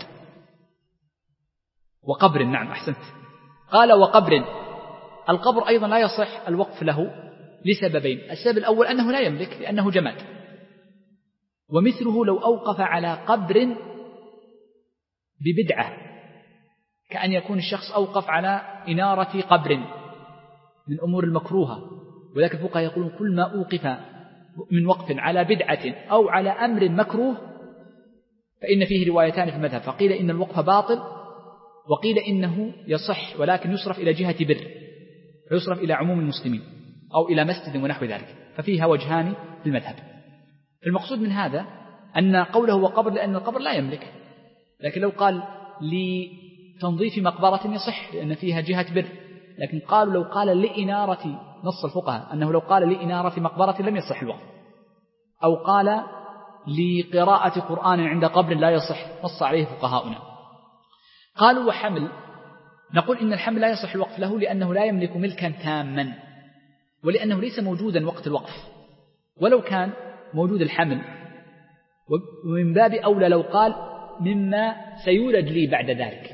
وقبر، نعم أحسنت. قال وقبر، القبر أيضا لا يصح الوقف له لسببين: السبب الأول أنه لا يملك لأنه جماد، ومثله لو أوقف على قبر ببدعة، كأن يكون الشخص أوقف على إنارة قبر من أمور المكروهة، ولكن الفقهاء يقولون كل ما أوقف من وقف على بدعة أو على أمر مكروه فإن فيه روايتان في المذهب، فقيل إن الوقف باطل، وقيل إنه يصح ولكن يصرف إلى جهة بر، فيصرف إلى عموم المسلمين أو إلى مسجد ونحو ذلك، ففيها وجهان في المذهب. المقصود من هذا أن قوله وقبر لأن القبر لا يملك، لكن لو قال لتنظيف مقبرة يصح لأن فيها جهة بر، لكن قالوا لو قال لإنارة، نص الفقهاء أنه لو قال لإنارة مقبرة لم يصح الوقف، أو قال لقراءة قرآن عند قبر لا يصح، نص عليه فقهاؤنا. قالوا وحمل، نقول إن الحمل لا يصح الوقف له لأنه لا يملك ملكا تاما، ولأنه ليس موجودا وقت الوقف، ولو كان موجود الحمل، ومن باب أولى لو قال مما سيولد لي بعد ذلك.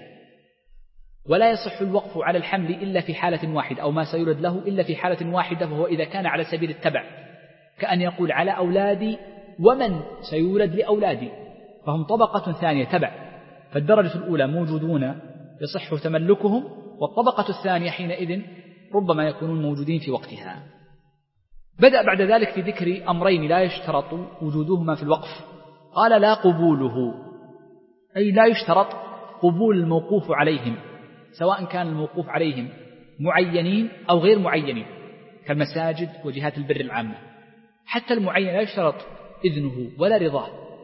ولا يصح الوقف على الحمل إلا في حالة واحدة، أو ما سيولد له إلا في حالة واحدة، وهو إذا كان على سبيل التبع، كأن يقول على أولادي ومن سيولد لأولادي، فهم طبقة ثانية تبع، فالدرجة الأولى موجودون يصح تملكهم، والطبقة الثانية حينئذ ربما يكونون موجودين في وقتها. بدأ بعد ذلك في ذكر أمرين لا يشترط وجودهما في الوقف. قال لا قبوله، أي لا يشترط قبول الموقوف عليهم، سواء كان الموقوف عليهم معينين أو غير معينين كالمساجد وجهات البر العامة. حتى المعين لا يشترط إذنه ولا رضاه،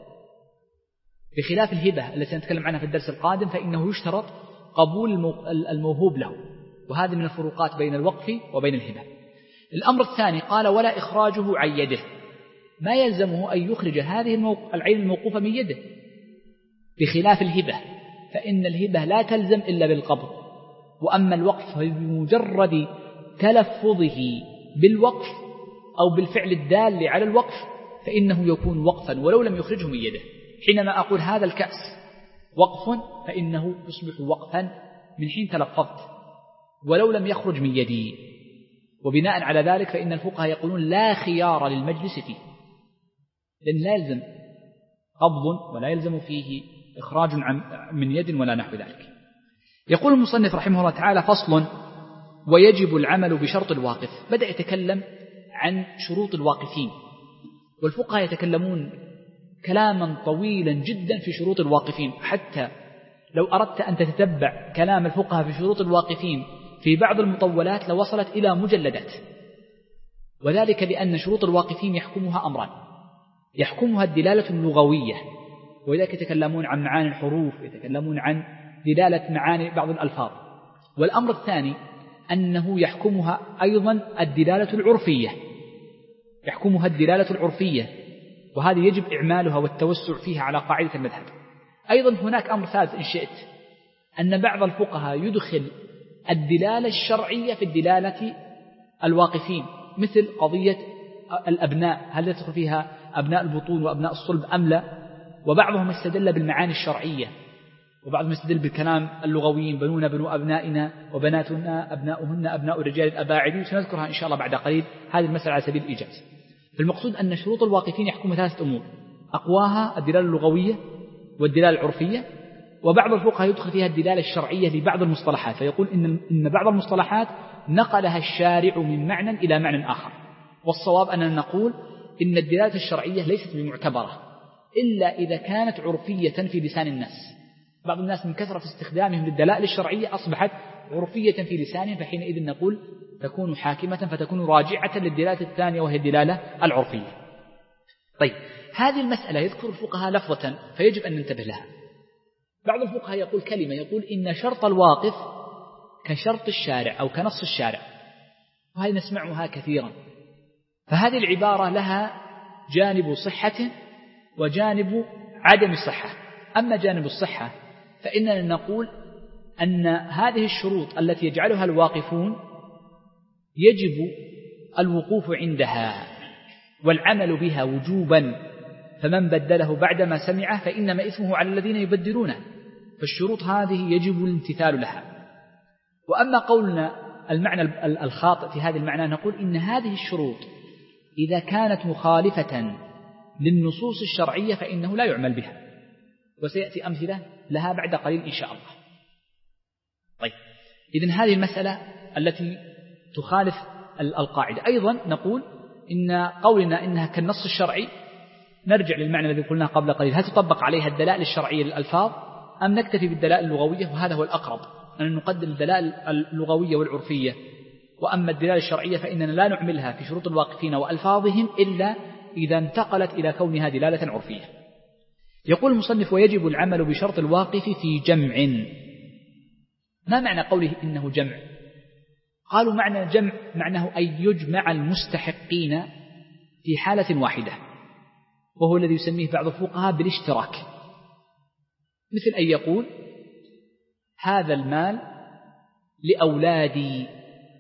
بخلاف الهبة التي نتكلم عنها في الدرس القادم، فإنه يشترط قبول الموهوب له، وهذه من الفروقات بين الوقف وبين الهبة. الأمر الثاني قال ولا إخراجه عن يده، ما يلزمه أن يخرج هذه العين الموقوفة من يده، بخلاف الهبة فإن الهبة لا تلزم إلا بالقبض، وأما الوقف بمجرد تلفظه بالوقف أو بالفعل الدال على الوقف فإنه يكون وقفا ولو لم يخرجه من يده. حينما أقول هذا الكأس وقف فإنه يصبح وقفا من حين تلفظت ولو لم يخرج من يدي. وبناء على ذلك فإن الفقهاء يقولون لا خيار للمجلس فيه، لأن لا يلزم قبض ولا يلزم فيه إخراج من يد ولا نحو ذلك. يقول المصنف رحمه الله تعالى فصل: ويجب العمل بشرط الواقف. بدأ يتكلم عن شروط الواقفين، والفقهاء يتكلمون كلاما طويلا جدا في شروط الواقفين، حتى لو أردت أن تتتبع كلام الفقهاء في شروط الواقفين في بعض المطولات لوصلت إلى مجلدات، وذلك لأن شروط الواقفين يحكمها أمران: يحكمها الدلالة اللغوية، ولذلك يتكلمون عن معاني الحروف، يتكلمون عن دلالة معاني بعض الألفاظ. والأمر الثاني أنه يحكمها أيضا الدلالة العرفية، يحكمها الدلالة العرفية، وهذه يجب إعمالها والتوسع فيها على قاعدة المذهب. أيضا هناك أمر ثالث إن شئت، أن بعض الفقهاء يدخل الدلالة الشرعية في الدلالة الواقفين، مثل قضية الأبناء، هل يدخل فيها أبناء البطون وأبناء الصلب أم لا؟ وبعضهم استدل بالمعاني الشرعية، وبعضهم استدل بالكلام اللغويين، بنون بنو أبنائنا وبناتنا أبناؤهن أبناء الرجال الأباعد، سنذكرها إن شاء الله بعد قليل هذه المسألة على سبيل الإيجاز. فالمقصود أن شروط الواقفين يحكم ثلاثة أمور، أقواها الدلالة اللغوية والدلالة العرفية، وبعض الفقهاء يدخل فيها الدلالة الشرعية لبعض المصطلحات، فيقول إن إن بعض المصطلحات نقلها الشارع من معنى إلى معنى آخر. والصواب أننا نقول إن الدلالة الشرعية ليست بمعتبرة إلا إذا كانت عرفية في لسان الناس. بعض الناس من كثرة استخدامهم للدلائل الشرعية أصبحت عرفية في لسانهم، فحينئذ نقول تكون حاكمة، فتكون راجعة للدلالة الثانية وهي الدلالة العرفية. طيب، هذه المسألة يذكر الفقهاء لفظة فيجب أن ننتبه لها. بعض الفقهاء يقول كلمة، يقول إن شرط الواقف كشرط الشارع أو كنص الشارع، وهذه نسمعها كثيرا. فهذه العبارة لها جانب صحة وجانب عدم الصحة. أما جانب الصحة فإننا نقول أن هذه الشروط التي يجعلها الواقفون يجب الوقوف عندها والعمل بها وجوبا، فمن بدله بعدما سمعه فإنما إثمه على الذين يبدلونه. فالشروط هذه يجب الامتثال لها. وأما قولنا المعنى الخاطئ في هذا المعنى، نقول إن هذه الشروط إذا كانت مخالفة للنصوص الشرعية فإنه لا يعمل بها، وسيأتي أمثلة لها بعد قليل إن شاء الله. طيب، إذن هذه المسألة التي تخالف القاعدة. أيضا نقول إن قولنا إنها كالنص الشرعي، نرجع للمعنى الذي قلناه قبل قليل، هل تطبق عليها الدلائل الشرعية للألفاظ أم نكتفي بالدلائل اللغوية؟ وهذا هو الأقرب، أن نقدم الدلائل اللغوية والعرفية، وأما الدلائل الشرعية فإننا لا نعملها في شروط الواقفين وألفاظهم إلا إذا انتقلت إلى كونها دلالة عرفية. يقول المصنف: ويجب العمل بشرط الواقف في جمع. ما معنى قوله إنه جمع؟ قالوا معنى الجمع معناه أن يجمع المستحقين في حالة واحدة، وهو الذي يسميه بعض الفقهاء بالاشتراك، مثل أن يقول هذا المال لأولادي،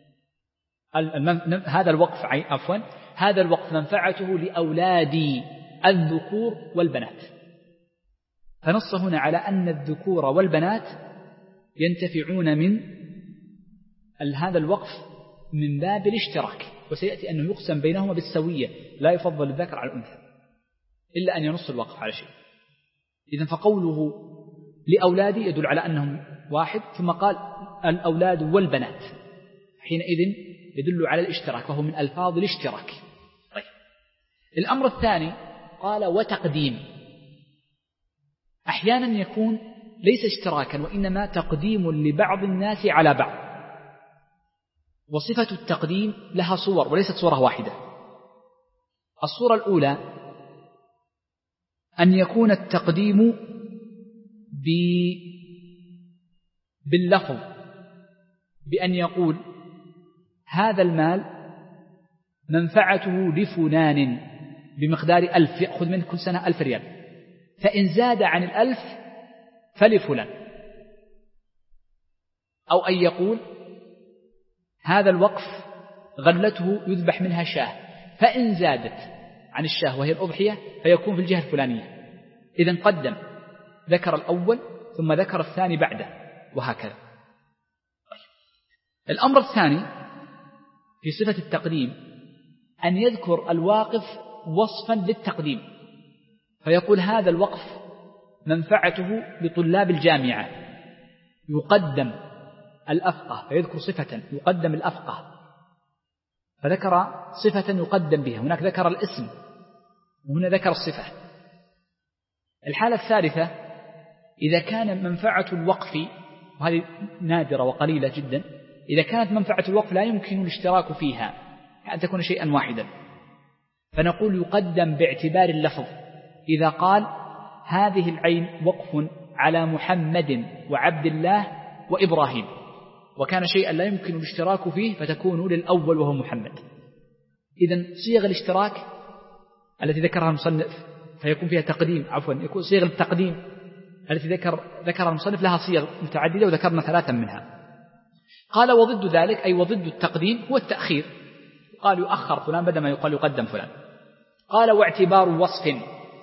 هذا الوقف عفوا هذا الوقف منفعته لأولادي الذكور والبنات، فنص هنا على أن الذكور والبنات ينتفعون من هذا الوقف من باب الاشتراك، وسيأتي أنه يقسم بينهما بالسوية، لا يفضل الذكر على الأنثى إلا أن ينص الوقف على شيء. إذن فقوله لأولادي يدل على أنهم واحد، ثم قال الأولاد والبنات، حينئذ يدل على الاشتراك، وهو من ألفاظ الاشتراك. طيب، الأمر الثاني قال وتقديم. أحيانا يكون ليس اشتراكا وإنما تقديم لبعض الناس على بعض، وصفة التقديم لها صور وليست صورة واحدة. الصورة الأولى أن يكون التقديم باللفظ، بأن يقول هذا المال منفعته لفلان بمقدار ألف، يأخذ منه كل سنة ألف ريال، فإن زاد عن الألف فلفلان. أو أن يقول هذا الوقف غلته يذبح منها شاه، فإن زادت عن الشاه وهي الأضحية فيكون في الجهة الفلانية. إذن قدم ذكر الأول ثم ذكر الثاني بعده، وهكذا. الأمر الثاني في صفة التقديم أن يذكر الواقف وصفا للتقديم، فيقول هذا الوقف منفعته لطلاب الجامعة، يقدم الأفقه، فيذكر صفة يقدم الأفقه، فذكر صفة يقدم بها، هناك ذكر الاسم وهنا ذكر الصفة. الحالة الثالثة إذا كان منفعة الوقف، وهذه نادرة وقليلة جدا، إذا كانت منفعة الوقف لا يمكن الاشتراك فيها أن تكون شيئا واحدا، فنقول يقدم باعتبار اللفظ. إذا قال هذه العين وقف على محمد وعبد الله وإبراهيم، وكان شيئا لا يمكن الاشتراك فيه فتكون للأول وهو محمد. إذن صيغ الاشتراك التي ذكرها المصنف فيكون فيها تقديم عفوا يكون صيغ التقديم التي ذكر ذكرها المصنف لها صيغ متعددة وذكرنا ثلاثا منها. قال وضد ذلك أي وضد التقديم هو التأخير، قال يؤخر فلان بدل ما يقال يقدم فلان. قال واعتبار وصف،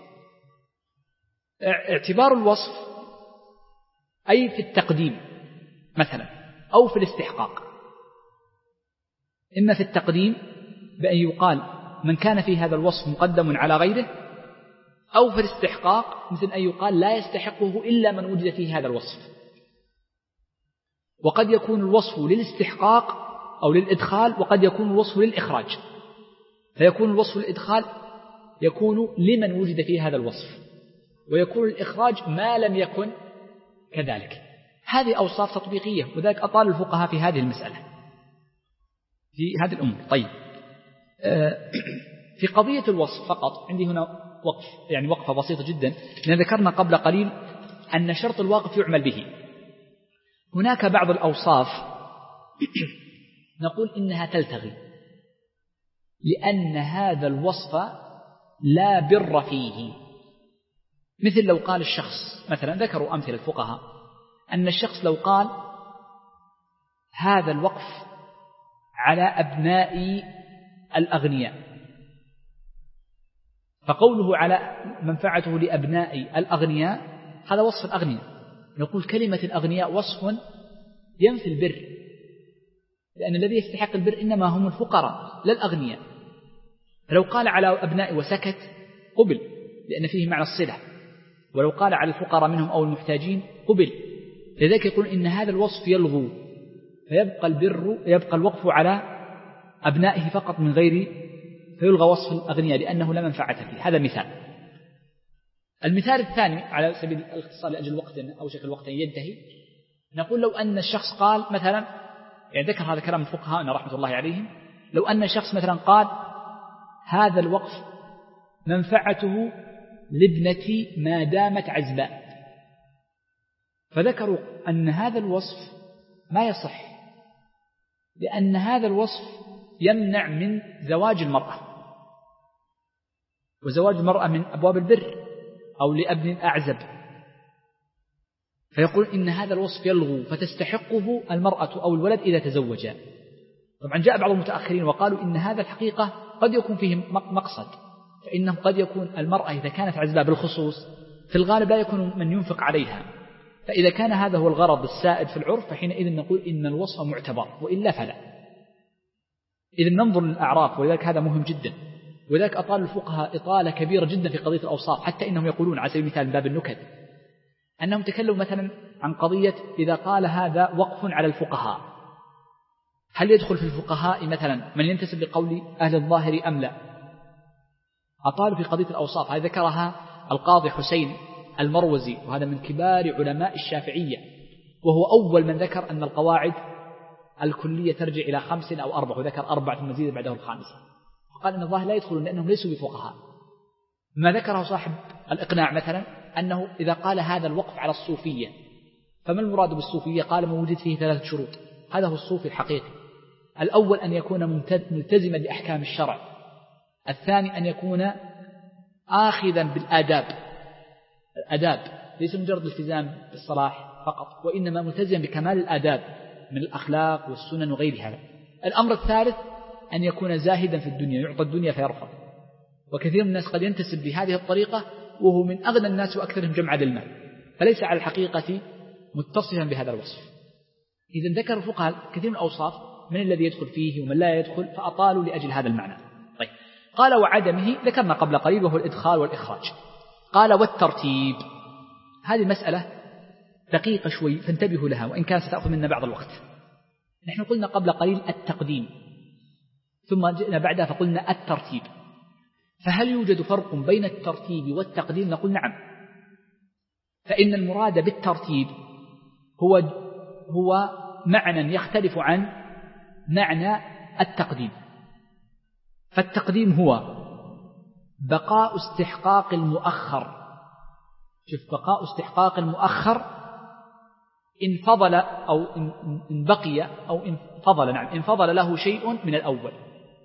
اعتبار الوصف أي في التقديم مثلا أو في الاستحقاق، إما في التقديم بأن يقال من كان في هذا الوصف مقدم على غيره، أو في الاستحقاق مثل أن يقال لا يستحقه إلا من وجد فيه هذا الوصف. وقد يكون الوصف للاستحقاق أو للإدخال، وقد يكون الوصف للإخراج، فيكون الوصف للإدخال يكون لمن وجد فيه هذا الوصف، ويكون الإخراج ما لم يكن كذلك. هذه أوصاف تطبيقية، وذلك أطال الفقهاء في هذه المسألة في هذه الأمور. طيب في قضية الوصف فقط عندي هنا وقف يعني وقفة بسيطة جدا، لأن ذكرنا قبل قليل أن شرط الواقف يعمل به. هناك بعض الأوصاف نقول إنها تلتغي لأن هذا الوصف لا بر فيه. مثل لو قال الشخص مثلا، ذكروا أمثلة الفقهاء أن الشخص لو قال هذا الوقف على أبناء الأغنياء، فقوله على منفعته لأبناء الأغنياء هذا وصف الأغنياء، نقول كلمة الأغنياء وصف ينفي البر، لأن الذي يستحق البر إنما هم الفقراء لا الأغنياء. فلو قال على أبناء وسكت قبل لأن فيه معنى الصلة، ولو قال على الفقراء منهم أو المحتاجين قبل. لذلك يقول إن هذا الوصف يلغو، فيبقى البر يبقى الوقف على أبنائه فقط من غير، فيلغى وصف الأغنياء لأنه لا منفعة فيه. هذا مثال. المثال الثاني على سبيل الاختصار لأجل وقت أو شكل وقت ينتهي، نقول لو أن الشخص قال مثلا، يعني ذكر هذا كلام الفقهاء رحمة الله عليهم، لو أن الشخص مثلا قال هذا الوقف منفعته لابنتي ما دامت عزباء، فذكروا أن هذا الوصف ما يصح، لأن هذا الوصف يمنع من زواج المرأة، وزواج المرأة من أبواب البر أو لأبن أعزب، فيقول إن هذا الوصف يلغو فتستحقه المرأة أو الولد إذا تزوجا. طبعا جاء بعض المتأخرين وقالوا إن هذا الحقيقة قد يكون فيه مقصد، فإنه قد يكون المرأة إذا كانت عزباء بالخصوص في الغالب لا يكون من ينفق عليها، فإذا كان هذا هو الغرض السائد في العرف فحينئذ نقول إن الوصف معتبر، وإلا فلا. إذا ننظر للأعراف، ولذلك هذا مهم جدا، ولذلك أطال الفقهاء إطالة كبيرة جدا في قضية الأوصاف، حتى إنهم يقولون على سبيل المثال باب النكت أنهم تكلموا مثلا عن قضية إذا قال هذا وقف على الفقهاء، هل يدخل في الفقهاء مثلا من ينتسب لقول أهل الظاهر أم لا؟ أطالوا في قضية الأوصاف. هذه ذكرها القاضي حسين المروزي، وهذا من كبار علماء الشافعية، وهو أول من ذكر أن القواعد الكلية ترجع إلى خمس أو أربع، وذكر أربع ثم زيد بعده الخامسة، وقال أن الظاهر لا يدخلون لأنهم ليسوا بفقهاء. ما ذكره صاحب الإقناع مثلا أنه إذا قال هذا الوقف على الصوفية، فما المراد بالصوفية؟ قال موجود فيه ثلاثة شروط، هذا هو الصوفي الحقيقي. الأول أن يكون ملتزما لأحكام الشرع، الثاني أن يكون آخذا بالآداب، الآداب ليس مجرد التزام بالصلاح فقط، وإنما ملتزما بكمال الآداب من الأخلاق والسنن وغير هذا. الأمر الثالث أن يكون زاهدا في الدنيا، يعطى الدنيا فيرفض، وكثير من الناس قد ينتسب بهذه الطريقة وهو من أغنى الناس وأكثرهم جمعا للمال، فليس على الحقيقة متصفا بهذا الوصف. إذا ذكر الفقهاء كثير من الأوصاف من الذي يدخل فيه ومن لا يدخل، فأطالوا لأجل هذا المعنى. طيب قال وعدمه ذكرنا قبل قليل وهو الإدخال والإخراج. قال والترتيب، هذه مسألة دقيقة شوي فانتبهوا لها وإن كانت ستأخذ منا بعض الوقت. نحن قلنا قبل قليل التقديم، ثم جئنا بعدها فقلنا الترتيب، فهل يوجد فرق بين الترتيب والتقديم؟ نقول نعم، فإن المراد بالترتيب هو هو معنى يختلف عن معنى التقديم. فالتقديم هو بقاء استحقاق المؤخر، شوف بقاء استحقاق المؤخر إن فضل أو إن بقي أو إن فضل نعم إن فضل له شيء من الأول،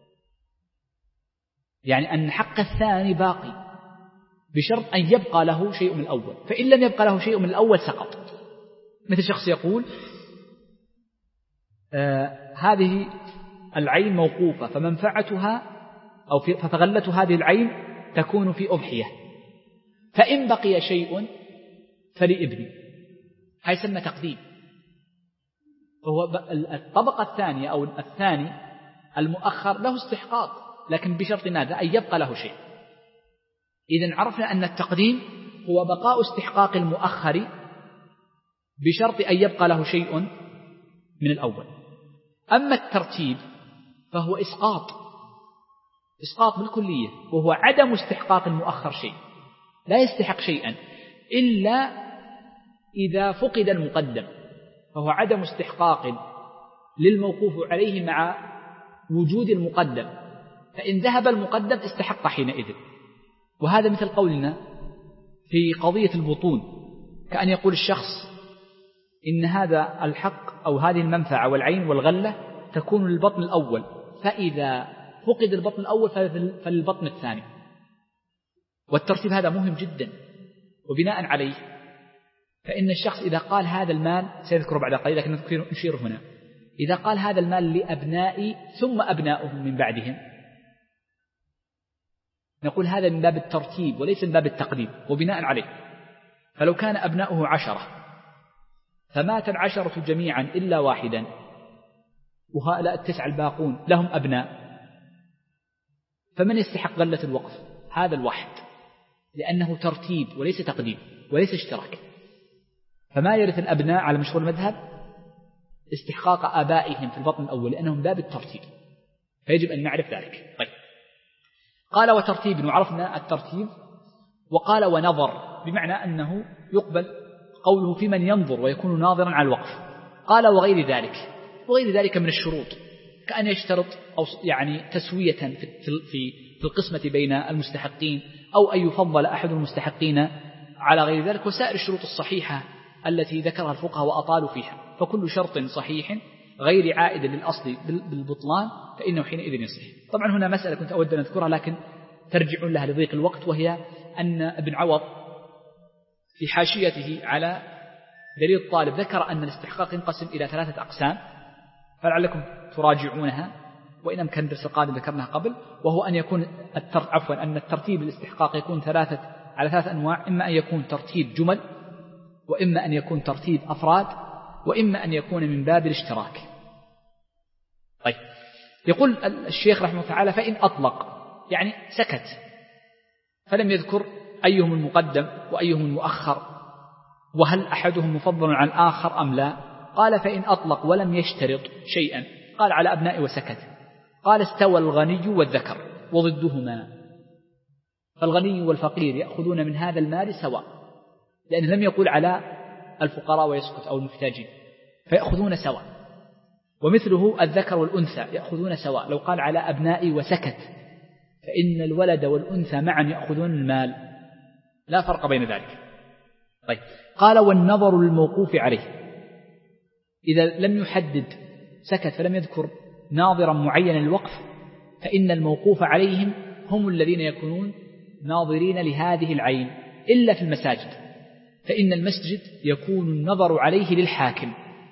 يعني أن حق الثاني باقي بشرط أن يبقى له شيء من الأول، فإن لم يبقى له شيء من الأول سقط. مثل شخص يقول آه هذه العين موقوفة فمنفعتها أو ففغلة هذه العين تكون في أضحية، فإن بقي شيء فلابني، هاي يسمى تقديم. فهو الطبقة الثانية أو الثاني المؤخر له استحقاق، لكن بشرط ماذا؟ أن يبقى له شيء. إذن عرفنا أن التقديم هو بقاء استحقاق المؤخر بشرط أن يبقى له شيء من الأول. أما الترتيب فهو إسقاط إسقاط بالكلية، وهو عدم استحقاق المؤخر شيء، لا يستحق شيئا إلا إذا فقد المقدم، فهو عدم استحقاق للموقوف عليه مع وجود المقدم، فإن ذهب المقدم استحق حينئذ. وهذا مثل قولنا في قضية البطون، كأن يقول الشخص إن هذا الحق أو هذه المنفعة والعين والغلة تكون للبطن الأول، فإذا فقد البطن الأول فللبطن الثاني. والترتيب هذا مهم جدا، وبناء عليه فإن الشخص إذا قال هذا المال سيذكر بعد قليل لكن نشير هنا، إذا قال هذا المال لأبنائي ثم أبناؤهم من بعدهم، نقول هذا من باب الترتيب وليس من باب التقديم. وبناء عليه فلو كان أبناؤه عشرة فمات العشرة جميعا إلا واحدا، وهؤلاء التسعة الباقون لهم أبناء، فمن يستحق غلة الوقف؟ هذا الواحد، لأنه ترتيب وليس تقديم وليس اشتراك. فما يرث الأبناء على مشهور المذهب استحقاق آبائهم في البطن الأول، لأنهم باب الترتيب، فيجب أن نعرف ذلك. طيب، قال وترتيب، وعرفنا الترتيب. وقال ونظر، بمعنى أنه يقبل قوله في من ينظر ويكون ناظرا على الوقف. قال وغير ذلك، وغير ذلك من الشروط، كأن يشترط أو يعني تسوية في في في القسمة بين المستحقين، أو أن يفضل أحد المستحقين على غير ذلك، وسائر الشروط الصحيحة التي ذكرها الفقهاء وأطالوا فيها. فكل شرط صحيح غير عائد للأصل بالبطلان فإنه حينئذ يصح. طبعا هنا مسألة كنت أود أن أذكرها لكن ترجعون لها لضيق الوقت، وهي أن ابن عوض في حاشيته على دليل الطالب ذكر أن الاستحقاق ينقسم إلى ثلاثة أقسام، فلعلكم تراجعونها، وإن أمكن الدرس القادم ذكرناها قبل، وهو أن يكون التر... عفوا أن الترتيب الاستحقاق يكون ثلاثة على ثلاث أنواع، إما أن يكون ترتيب جمل، وإما أن يكون ترتيب أفراد، وإما أن يكون من باب الاشتراك. طيب، يقول الشيخ رحمه الله تعالى فإن أطلق، يعني سكت فلم يذكر أيهم المقدم وأيهم المؤخر، وهل أحدهم مفضل عن الآخر أم لا. قال فإن أطلق ولم يشترط شيئا، قال على أبنائي وسكت، قال استوى الغني والذكر وضدهما، فالغني والفقير يأخذون من هذا المال سواء، لأنه لم يقول على الفقراء ويسكت أو المحتاجين، فيأخذون سواء. ومثله الذكر والأنثى يأخذون سواء، لو قال على أبنائي وسكت فإن الولد والأنثى معا يأخذون المال، لا فرق بين ذلك. طيب، قال والنظر للموقوف عليه، إذا لم يحدد سكت فلم يذكر ناظرا معينا للوقف، فإن الموقوف عليهم هم الذين يكونون ناظرين لهذه العين، إلا في المساجد، فإن المسجد يكون النظر عليه للحاكم.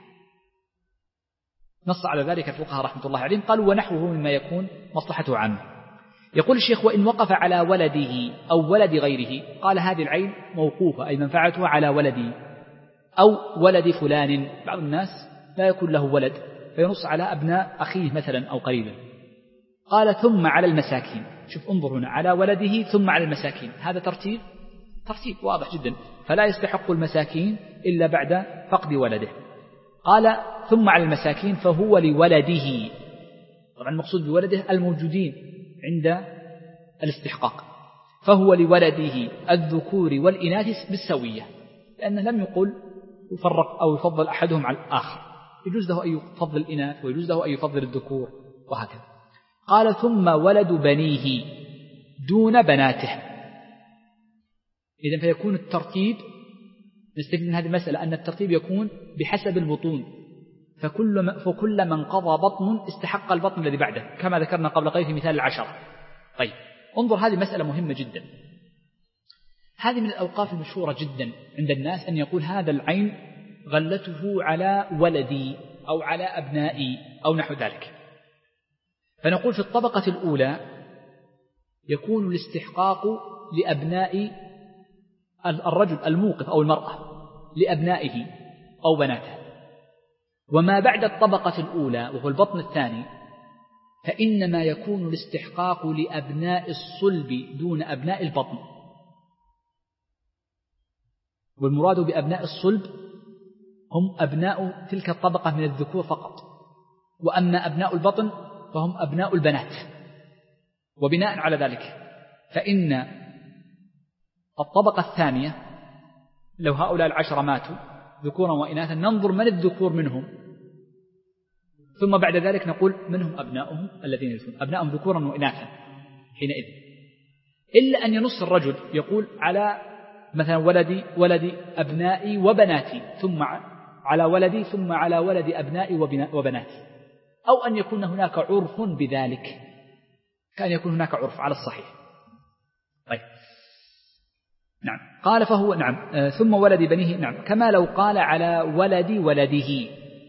نص على ذلك الفقهاء رحمة الله عليهم، قالوا ونحوه مما يكون مصلحته عنه. يقول الشيخ وإن وقف على ولده أو ولد غيره، قال هذه العين موقوفة أي منفعتها على ولدي أو ولد فلان. بعض الناس لا يكون له ولد فينص على أبناء أخيه مثلا أو قريبا. قال ثم على المساكين، شوف انظر هنا، على ولده ثم على المساكين، هذا ترتيب ترتيب واضح جدا، فلا يستحق المساكين إلا بعد فقد ولده. قال ثم على المساكين فهو لولده، طبعا المقصود بولده الموجودين عند الاستحقاق، فهو لولده الذكور والإناث بالسوية، لأنه لم يقل يفرق أو يفضل أحدهم على الآخر، يجوز له أن يفضل الإناث ويجوز له أن يفضل الذكور وهكذا. قال ثم ولد بنيه دون بناته، إذن فيكون الترتيب نستفيد من هذه المسألة أن الترتيب يكون بحسب البطون، فكل فكل من قضى بطن استحق البطن الذي بعده كما ذكرنا قبل قليل في مثال العشرة. طيب انظر، هذه مسألة مهمة جدا. هذه من الأوقاف المشهورة جدا عند الناس أن يقول هذا العين غلته على ولدي أو على أبنائي أو نحو ذلك. فنقول في الطبقة الأولى يكون الاستحقاق لأبناء الرجل الموقف أو المرأة لأبنائه أو بناته، وما بعد الطبقة الأولى وهو البطن الثاني فإنما يكون الاستحقاق لأبناء الصلب دون أبناء البطن. والمراد بأبناء الصلب هم أبناء تلك الطبقة من الذكور فقط، وأما أبناء البطن فهم أبناء البنات. وبناء على ذلك فإن الطبقة الثانية لو هؤلاء العشرة ماتوا ذكورا وإناثا ننظر من الذكور منهم، ثم بعد ذلك نقول منهم أبناؤهم الذين يرثون، أبناؤهم ذكورا وإناثا حينئذ. إلا أن ينص الرجل يقول على مثلا ولدي ولدي أبنائي وبناتي، ثم على ولدي ثم على ولد أبنائي وبناتي، أو أن يكون هناك عرف بذلك، كان يكون هناك عرف على الصحيح. طيب نعم، قال فهو نعم آه ثم ولد بنيه، نعم كما لو قال على ولد ولده.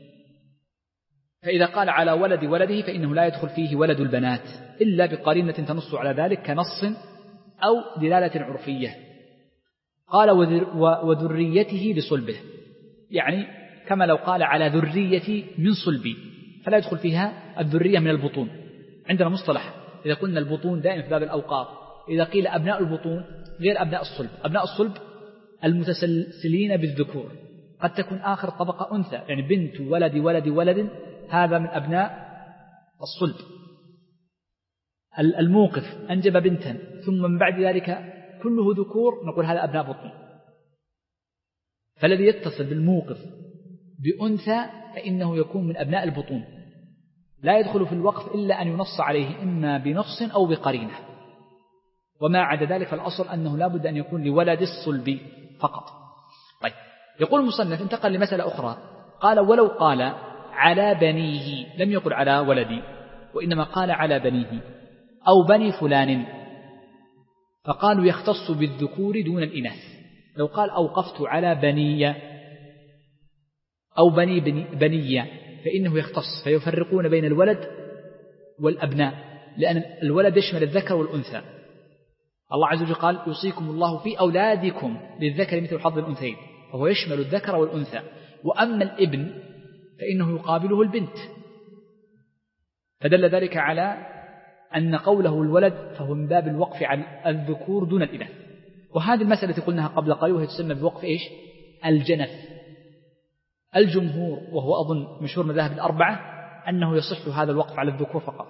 فإذا قال على ولد ولده فإنه لا يدخل فيه ولد البنات إلا بقرينة تنص على ذلك كنص أو دلالة عرفية. قال وذريته بصلبه، يعني كما لو قال على ذريتي من صلبي، فلا يدخل فيها الذرية من البطون. عندنا مصطلح إذا قلنا البطون دائما في باب الأوقاف، إذا قيل أبناء البطون غير أبناء الصلب. أبناء الصلب المتسلسلين بالذكور، قد تكون آخر طبقة أنثى، يعني بنت ولد ولد ولد، هذا من أبناء الصلب. الموقف أنجب بنتا ثم من بعد ذلك كله ذكور، نقول هذا أبناء بطن. فالذي يتصل بالموقف بأنثى فإنه يكون من أبناء البطون، لا يدخل في الوقف إلا أن ينص عليه إما بنص أو بقرينة، وما عدا ذلك فالأصل أنه لا بد أن يكون لولد الصلب فقط. طيب يقول المصنف انتقل لمسألة أخرى، قال ولو قال على بنيه، لم يقل على ولدي وإنما قال على بنيه أو بني فلان، فقالوا يختص بالذكور دون الإناث. لو قال أوقفت على بني أو بني بني فإنه يختص، فيفرقون بين الولد والأبناء، لأن الولد يشمل الذكر والأنثى. الله عز وجل قال يوصيكم الله في أولادكم للذكر مثل حظ الأنثيين، فهو يشمل الذكر والأنثى. وأما الابن فإنه يقابله البنت، فدل ذلك على أن قوله الولد فهو من باب الوقف على الذكور دون الإناث. وهذه المسألة قلناها قبل قليل وهي تسمى بوقف إيش؟ الجنف. الجمهور وهو أظن مشهور مذاهب الأربعة أنه يصح هذا الوقف على الذكور فقط،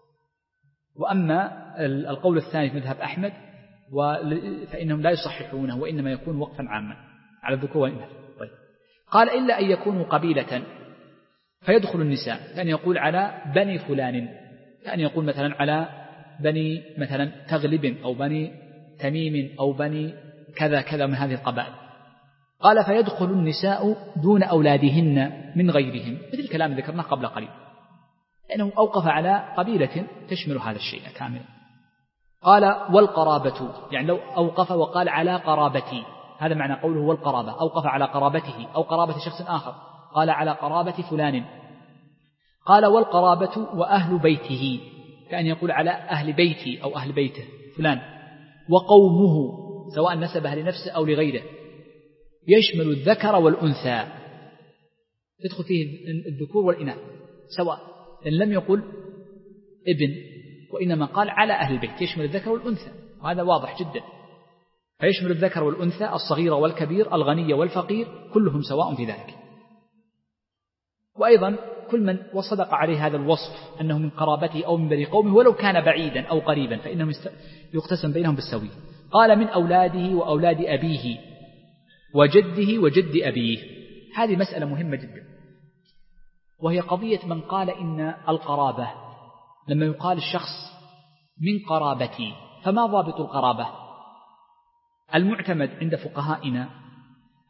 وأما القول الثاني في مذهب أحمد فإنهم لا يصححونه وإنما يكون وقفا عاما على الذكور والإناث. طيب قال إلا أن يكونوا قبيلة فيدخل النساء، كان يقول على بني فلان، كان يقول مثلا على بني مثلا تغلب أو بني تميم أو بني كذا كذا من هذه القبائل. قال فيدخل النساء دون أولادهن من غيرهم، مثل الكلام ذكرناه قبل قليل، لأنه أوقف على قبيلة تشمل هذا الشيء كاملا. قال والقرابة، يعني لو أوقف وقال على قرابتي، هذا معنى قوله والقرابة، أوقف على قرابته أو قرابة شخص آخر، قال على قرابة فلان. قال والقرابة وأهل بيته، كأن يقول على أهل بيتي أو أهل بيته فلان. وقومه سواء نسبها لنفسه أو لغيره، يشمل الذكر والأنثى، يدخل فيه الذكور والإناث سواء، لأن لم يقل ابن وإنما قال على أهل البيت، يشمل الذكر والأنثى، وهذا واضح جدا. فيشمل الذكر والأنثى، الصغير والكبير، الغني والفقير، كلهم سواء في ذلك. وأيضا كل من وصدق عليه هذا الوصف أنه من قرابته أو من بني قومه ولو كان بعيدا أو قريبا فإنه يقتسم بينهم بالسوي. قال من أولاده وأولاد أبيه وجده وجد أبيه. هذه مسألة مهمة جدا، وهي قضية من قال إن القرابة، لما يقال الشخص من قرابتي، فما ضابط القرابة؟ المعتمد عند فقهائنا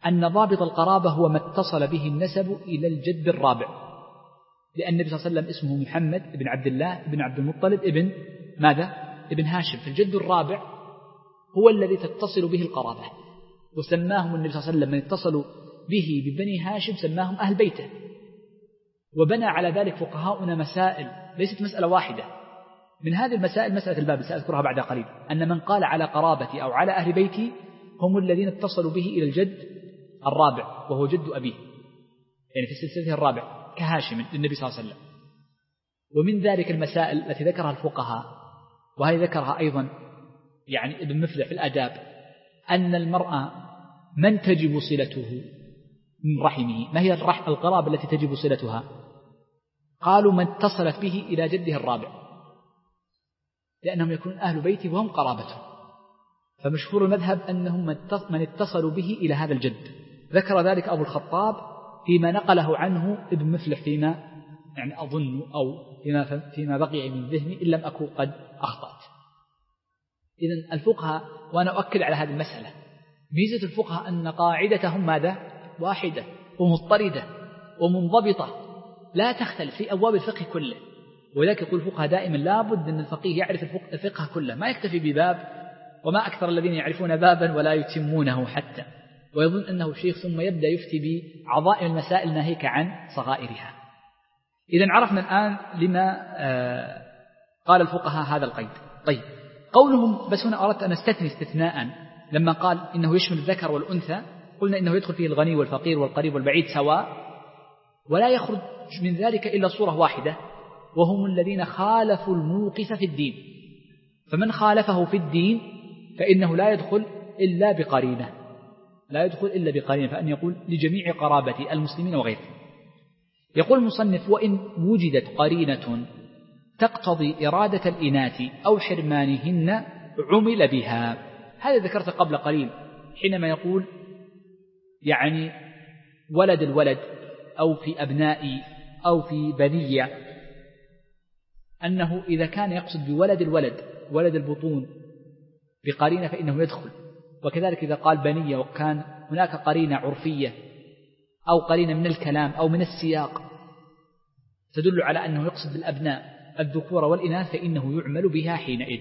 أن ضابط القرابة هو ما اتصل به النسب إلى الجد الرابع، لأن النبي صلى الله عليه وسلم اسمه محمد بن عبد الله بن عبد المطلب ابن ماذا؟ ابن هاشم، فالجد الرابع هو الذي تتصل به القرابة، وسماهم النبي صلى الله عليه وسلم من اتصلوا به ببني هاشم سماهم أهل بيته. وبنى على ذلك فقهاؤنا مسائل، ليست مسألة واحدة، من هذه المسائل مسألة الباب سأذكرها بعد قليل، أن من قال على قرابتي أو على أهل بيتي هم الذين اتصلوا به إلى الجد الرابع وهو جد أبيه، يعني في سلسلته الرابع كهاشم للنبي صلى الله عليه وسلم. ومن ذلك المسائل التي ذكرها الفقهاء، وهي ذكرها أيضا يعني ابن مفلح في الآداب، أن المرأة من تجب صلته من رحمه، ما هي القرابة التي تجب صلتها؟ قالوا من اتصلت به إلى جده الرابع، لأنهم يكونون أهل بيته وهم قرابته، فمشهور المذهب أنهم من اتصلوا به إلى هذا الجد. ذكر ذلك أبو الخطاب فيما نقله عنه ابن مفلح فيما يعني أظن أو فيما, فيما بقي من ذهني إن لم أكن قد أخطأت. إذن الفقهاء، وأنا أؤكد على هذه المسألة، ميزة الفقهاء أن قاعدتهم ماذا؟ واحدة ومضطردة ومنضبطة لا تختلف في أبواب الفقه كله. ولذلك يقول الفقهاء دائما لابد أن الفقيه يعرف الفقه كله، ما يكتفي بباب، وما أكثر الذين يعرفون بابا ولا يتمونه حتى، ويظن أنه شيخ ثم يبدأ يفتي بعظائم المسائل ناهيك عن صغائرها. إذن عرفنا الآن لما قال الفقهاء هذا القيد. طيب، قولهم بس هنا أردت أن أستثني استثناء، لما قال إنه يشمل الذكر والأنثى قلنا إنه يدخل فيه الغني والفقير والقريب والبعيد سواء، ولا يخرج من ذلك إلا صورة واحدة، وهم الذين خالفوا الموقف في الدين. فمن خالفه في الدين فإنه لا يدخل إلا بقرينة، لا يدخل إلا بقرينة، فأن يقول لجميع قرابة المسلمين وغيرهم. يقول المصنف: وإن وجدت قرينة تقتضي إرادة الإناث أو حرمانهن عمل بها. هذا ذكرت قبل قليل حينما يقول يعني ولد الولد أو في أبنائي أو في بنية، أنه إذا كان يقصد بولد الولد ولد البطون بقرينة فإنه يدخل. وكذلك إذا قال بنية وكان هناك قرينة عرفية أو قرينة من الكلام أو من السياق تدل على أنه يقصد بالأبناء الذكور والإناث فإنه يعمل بها حينئذ.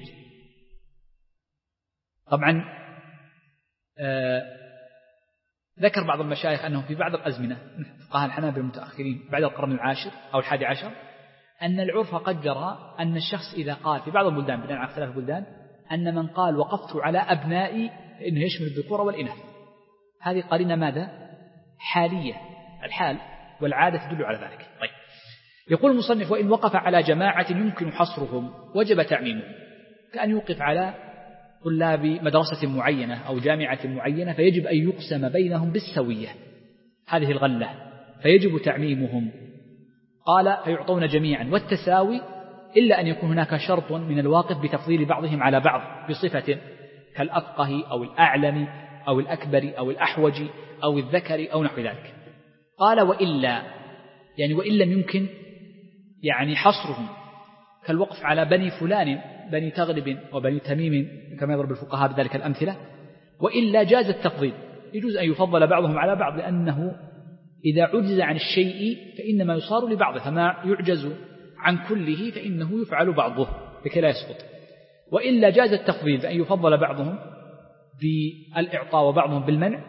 طبعا آه ذكر بعض المشايخ أنه في بعض الأزمنة فقهاء الحنابلة المتأخرين بعد القرن العاشر أو الحادي عشر أن العرف قد جرى أن الشخص إذا قال في بعض البلدان بناء على اختلاف البلدان أن من قال وقفت على أبنائي فإنه يشمل الذكور والإناث. هذه قرينة ماذا؟ حالية، الحال والعادة تدل على ذلك. طيب، يقول المصنف: وإن وقف على جماعة يمكن حصرهم وجب تعميمهم، كأن يوقف على طلاب مدرسة معينة أو جامعة معينة فيجب أن يقسم بينهم بالسوية هذه الغلة فيجب تعميمهم. قال: فيعطون جميعا والتساوي إلا أن يكون هناك شرط من الواقف بتفضيل بعضهم على بعض بصفة كالأفقه أو الأعلم أو الأكبر أو الأحوج أو الذكر أو نحو ذلك. قال: وإلا يعني وإن لم يمكن يعني حصرهم كالوقف على بني فلان بني تغلب وبني تميم كما يضرب الفقهاء بذلك الأمثلة، وإلا جاز التفضيل، يجوز أن يفضل بعضهم على بعض، لأنه إذا عجز عن الشيء فإنما يصار لبعضه، فما يعجز عن كله فإنه يفعل بعضه لكي لا يسقط. وإلا جاز التفضيل بأن يفضل بعضهم بالإعطاء وبعضهم بالمنع،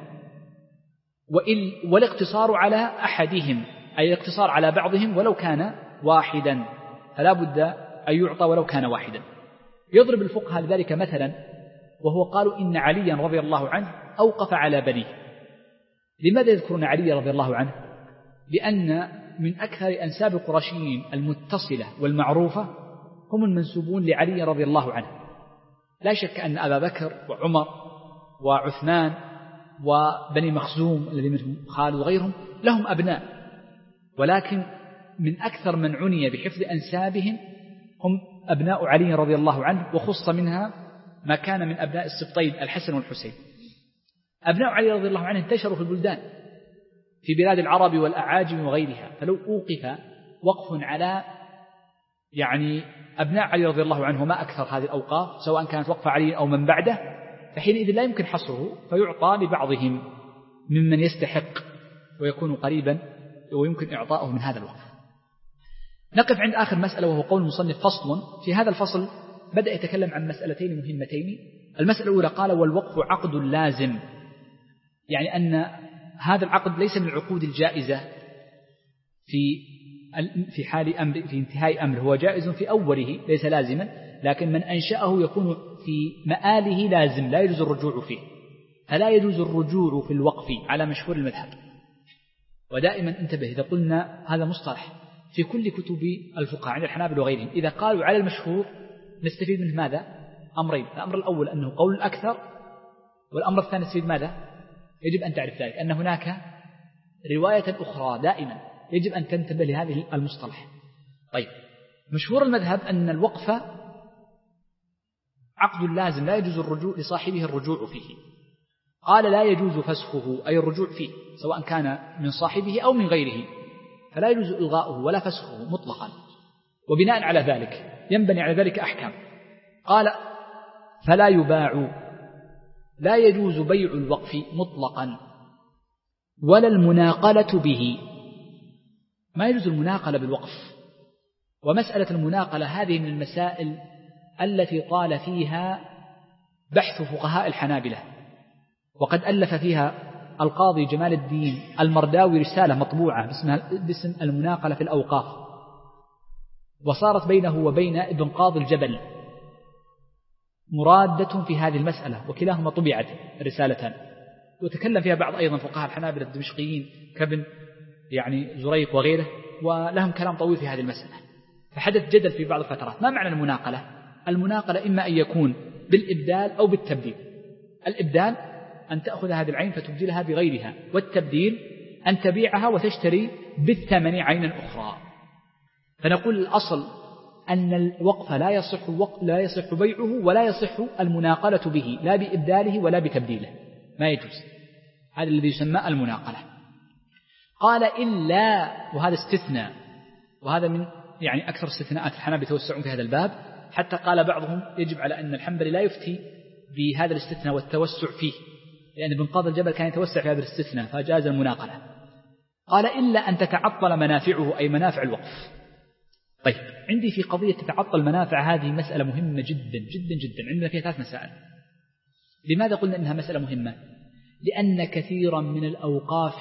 والاقتصار على أحدهم أي الاقتصار على بعضهم ولو كان واحدا، فلا بد أن يعطى ولو كان واحدا. يضرب الفقهاء لذلك مثلا، وهو قالوا إن عليا رضي الله عنه أوقف على بنيه. لماذا يذكرون علي رضي الله عنه؟ لأن من أكثر أنساب القرشيين المتصلة والمعروفة هم المنسوبون لعلي رضي الله عنه. لا شك أن أبا بكر وعمر وعثمان وبني مخزوم الذي منهم خالد وغيرهم لهم أبناء، ولكن من أكثر من عني بحفظ أنسابهم هم أبناء علي رضي الله عنه، وخص منها ما كان من أبناء السبطين الحسن والحسين. أبناء علي رضي الله عنه انتشروا في البلدان في بلاد العرب والأعاجم وغيرها، فلو أوقف وقف على يعني أبناء علي رضي الله عنه ما أكثر هذه الأوقاف سواء كانت وقف علي أو من بعده، فحينئذ لا يمكن حصره فيعطى لبعضهم. ممن يستحق ويكون قريبا ويمكن إعطاؤه من هذا الوقف. نقف عند آخر مسألة وهو قول المصنف فصل. في هذا الفصل بدأ يتكلم عن مسألتين مهمتين. المسألة الأولى قال والوقف عقد لازم، يعني أن هذا العقد ليس من العقود الجائزة في في حال أمر في انتهاء أمر، هو جائز في أوله ليس لازما، لكن من أنشأه يكون في مآله لازم لا يجوز الرجوع فيه. فلا يجوز الرجوع في الوقف على مشهور المذهب. ودائما انتبه إذا قلنا هذا مصطلح في كل كتب الفقهاء عند الحنابلة وغيرهم، إذا قالوا على المشهور نستفيد منه ماذا؟ أمرين. الأمر الأول أنه قول الأكثر، والأمر الثاني نستفيد ماذا؟ يجب أن تعرف ذلك أن هناك رواية أخرى دائما يجب أن تنتبه لهذه المصطلح. طيب، مشهور المذهب أن الوقف عقد لازم لا يجوز الرجوع لصاحبه الرجوع فيه. قال لا يجوز فسخه أي الرجوع فيه سواء كان من صاحبه أو من غيره، فلا يجوز إلغاؤه ولا فسخه مطلقا. وبناء على ذلك ينبني على ذلك أحكام. قال فلا يباع، لا يجوز بيع الوقف مطلقا ولا المناقلة به، ما يجوز المناقلة بالوقف. ومسألة المناقلة هذه من المسائل التي طال فيها بحث فقهاء الحنابلة، وقد ألف فيها القاضي جمال الدين المرداوي رسالة مطبوعة باسم المناقلة في الأوقاف، وصارت بينه وبين ابن قاضي الجبل مرادة في هذه المسألة، وكلاهما طبعت رسالتان، وتكلم فيها بعض أيضا فقهاء الحنابلة الدمشقيين كابن يعني زريق وغيره، ولهم كلام طويل في هذه المسألة. فحدث جدل في بعض الفترات. ما معنى المناقلة؟ المناقلة إما أن يكون بالإبدال أو بالتبديل. الإبدال أن تأخذ هذه العين فتبدلها بغيرها، والتبديل أن تبيعها وتشتري بالثمن عينا أخرى. فنقول الأصل أن الوقف لا يصح لا يصح بيعه ولا يصح المناقلة به، لا بإبداله ولا بتبديله، ما يجوز. هذا الذي يسمى المناقلة. قال إلا، وهذا استثناء، وهذا من يعني أكثر استثناءات الحنابلة يتوسعون في هذا الباب، حتى قال بعضهم يجب على أن الحنبلي لا يفتي بهذا الاستثناء والتوسع فيه، لأن ابن قاضي الجبل كان يتوسع في هذا الاستثناء فجاز المناقلة. قال إلا أن تتعطل منافعه أي منافع الوقف. طيب، عندي في قضية تتعطل منافع هذه مسألة مهمة جدا جدا جدا. عندنا فيها ثلاث مسائل. لماذا قلنا إنها مسألة مهمة؟ لأن كثيرا من الأوقاف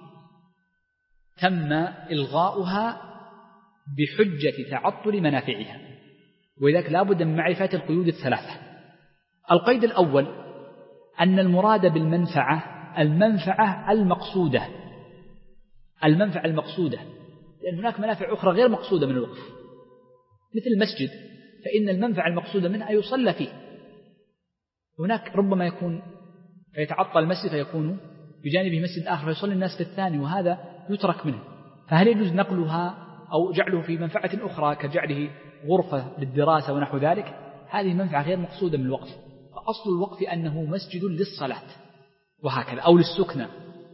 تم إلغاؤها بحجة تعطل منافعها، ولذلك لا بد من معرفة القيود الثلاثة. القيد الأول أن المراد بالمنفعة المنفعة المقصودة، المنفعة المقصودة، لأن هناك منافع أخرى غير مقصودة من الوقف، مثل المسجد، فإن المنفعة المقصودة منها يصلى فيه. هناك ربما يكون فيتعطل المسجد فيكون بجانبه مسجد آخر فيصلي الناس في الثاني، وهذا يترك منه. فهل يجوز نقلها أو جعله في منفعة أخرى كجعله غرفة للدراسة ونحو ذلك؟ هذه منفعة غير مقصودة من الوقف. فأصل الوقف أنه مسجد للصلاة وهكذا، أو للسكنة،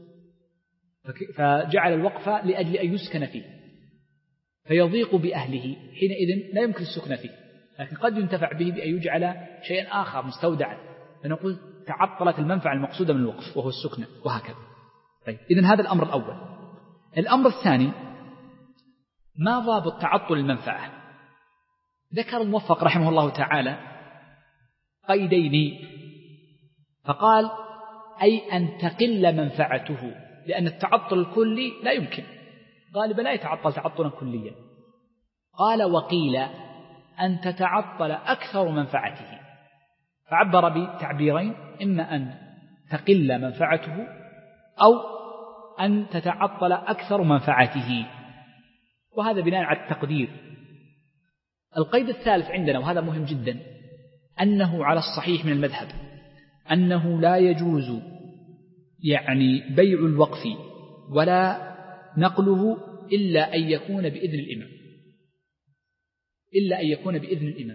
فجعل الوقف لأجل أن يسكن فيه فيضيق بأهله، حينئذ لا يمكن السكن فيه، لكن قد ينتفع به بأن يجعل شيئا آخر مستودعا، فنقول تعطلت المنفعة المقصودة من الوقف وهو السكنة وهكذا. طيب، إذن هذا الأمر الأول. الأمر الثاني، ما ضابط تعطل المنفعة؟ ذكر الموفق رحمه الله تعالى قيدين، فقال أي أن تقل منفعته، لأن التعطل الكلي لا يمكن، غالبا لا يتعطل تعطلا كليا. قال وقيل أن تتعطل أكثر منفعته، فعبر بتعبيرين، إما أن تقل منفعته أو أن تتعطل أكثر منفعته، وهذا بناء على التقدير. القيد الثالث عندنا وهذا مهم جدا، أنه على الصحيح من المذهب أنه لا يجوز يعني بيع الوقف ولا نقله إلا أن يكون بإذن الإمام، إلا أن يكون بإذن الإمام.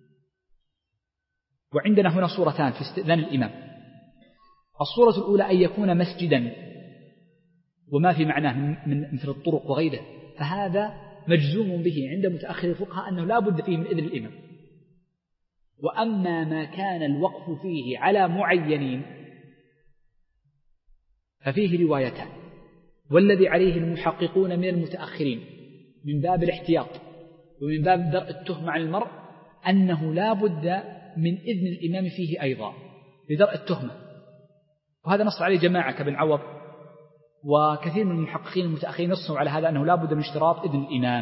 وعندنا هنا صورتان في استئذان الإمام. الصورة الأولى أن يكون مسجدا وما في معناه من مثل الطرق وغيره، فهذا مجزوم به عند متأخر الفقهاء أنه لا بد فيه من إذن الإمام. وأما ما كان الوقف فيه على معينين ففيه روايتان، والذي عليه المحققون من المتأخرين من باب الاحتياط ومن باب درء التهمة عن المرء أنه لا بد من إذن الإمام فيه أيضا لدرء التهمة، وهذا نص عليه جماعة كابن عوض وكثير من المحققين المتأخرين نصوا على هذا أنه لا بد من اشتراط إذن الإمام.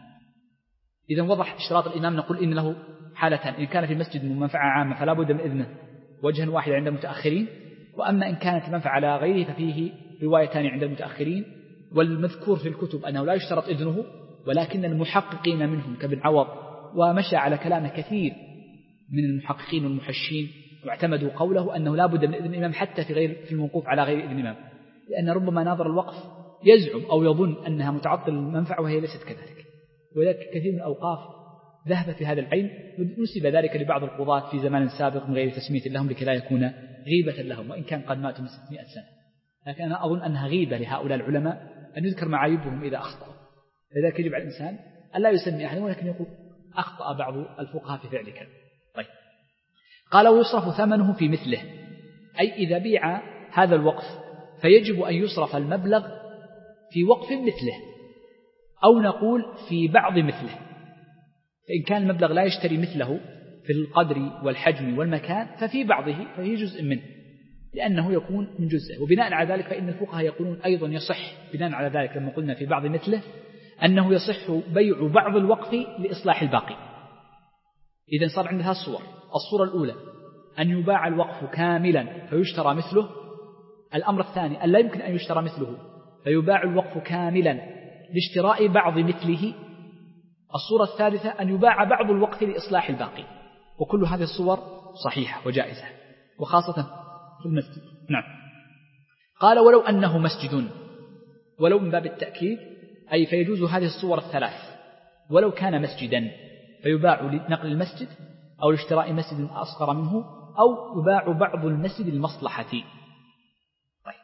إذا وضح اشتراط الإمام نقول إن له حالتان: إن كان في مسجد منفعة عامة فلا بد من إذنه وجها واحدا عند المتأخرين، وأما إن كانت المنفعة على غيره ففيه روايتان عند المتأخرين. والمذكور في الكتب أنه لا يشترط إذنه، ولكن المحققين منهم كابن عوض ومشى على كلام كثير من المحققين والمحشين واعتمدوا قوله أنه لا بد من إذن الإمام حتى في غير في الموقوف على غير إذن الإمام، لأن ربما ناظر الوقف يزعم أو يظن أنها متعطل المنفعة وهي ليست كذلك. ولذلك كثير من الأوقاف ذهب في هذا العلم، ونسب ذلك لبعض القضاة في زمان سابق من غير تسمية لهم لكي لا يكون غيبة لهم، وإن كان قد ماتوا من ستمائة سنة، لكن أنا أظن أنها غيبة لهؤلاء العلماء أن يذكر معايبهم إذا أخطأوا. لذلك يجب على الإنسان أن لا يسمي أحد، ولكن يقول أخطأ بعض الفقهاء في فعل كذا. طيب، قال ويصرف ثمنه في مثله، أي إذا بيع هذا الوقف فيجب أن يصرف المبلغ في وقف مثله، أو نقول في بعض مثله. فإن كان المبلغ لا يشتري مثله في القدر والحجم والمكان ففي بعضه فهي جزء منه، لأنه يكون من جزء. وبناء على ذلك فإن الفقهاء يقولون أيضا يصح بناء على ذلك لما قلنا في بعض مثله أنه يصح بيع بعض الوقف لإصلاح الباقي. إذن صار عندها الصور: الصورة الأولى أن يباع الوقف كاملا فيشترى مثله. الأمر الثاني أن لا يمكن أن يشترى مثله فيباع الوقف كاملا لاشتراء بعض مثله. الصورة الثالثة أن يباع بعض الوقف لإصلاح الباقي. وكل هذه الصور صحيحة وجائزة، وخاصة في المسجد. نعم. قال ولو أنه مسجد، ولو من باب التأكيد، أي فيجوز هذه الصور الثلاث. ولو كان مسجدا فيباع لنقل المسجد أو لاشتراء مسجد أصغر منه، أو يباع بعض المسجد المصلحة. طيب.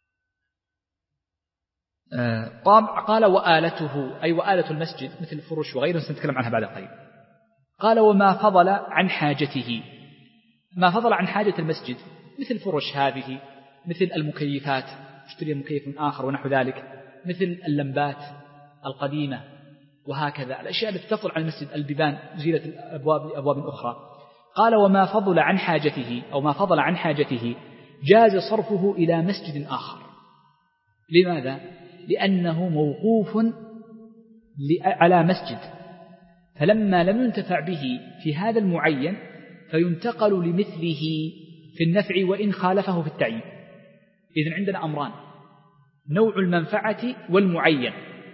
آه قال وآلته، أي وآلة المسجد مثل الفرش وغيره سنتكلم عنها بعد قليل. قال وما فضل عن حاجته، ما فضل عن حاجة المسجد مثل فرش هذه، مثل المكيفات، اشتري مكيف آخر ونحو ذلك، مثل اللمبات القديمة، وهكذا الأشياء التي تفضل عن المسجد، البيبان زيلة الأبواب لأبواب أخرى. قال وما فضل عن حاجته أو ما فضل عن حاجته جاز صرفه إلى مسجد آخر. لماذا؟ لأنه موقوف على مسجد، فلما لم ينتفع به في هذا المعين فينتقل لمثله في النفع وإن خالفه في التعيين. إذن عندنا أمران: نوع المنفعة والمعين،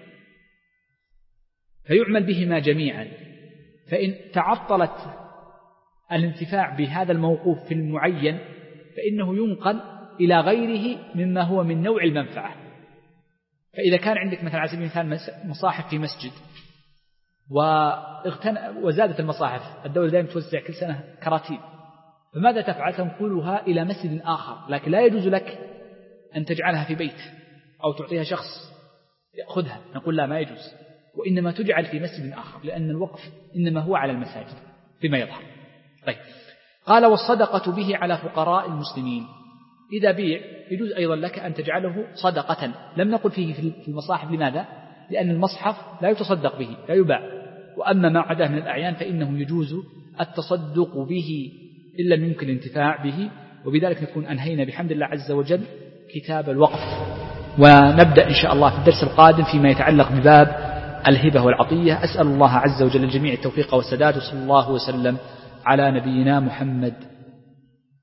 فيعمل بهما جميعا. فإن تعطلت الانتفاع بهذا الموقوف في المعين فإنه ينقل إلى غيره مما هو من نوع المنفعة. فإذا كان عندك مثلا على سبيل المثال مصاحف في مسجد وزادت المصاحف، الدولة دائما توزع كل سنة كراتين، فماذا تفعل؟ تنقلها إلى مسجد آخر، لكن لا يجوز لك أن تجعلها في بيت أو تعطيها شخص يأخذها، نقول لا، ما يجوز، وإنما تجعل في مسجد آخر، لأن الوقف إنما هو على المساجد بما يظهر. طيب. قال والصدقة به على فقراء المسلمين، إذا بيع يجوز أيضا لك أن تجعله صدقة. لم نقل فيه في المصاحف، لماذا؟ لأن المصحف لا يتصدق به، لا يباع، وأما ما عداه من الأعيان فإنه يجوز التصدق به إن لم يمكن الانتفاع به. وبذلك نكون أنهينا بحمد الله عز وجل كتاب الوقف، ونبدأ إن شاء الله في الدرس القادم فيما يتعلق بباب الهبة والعطية. أسأل الله عز وجل الجميع التوفيق والسداد، وصلى الله وسلم على نبينا محمد.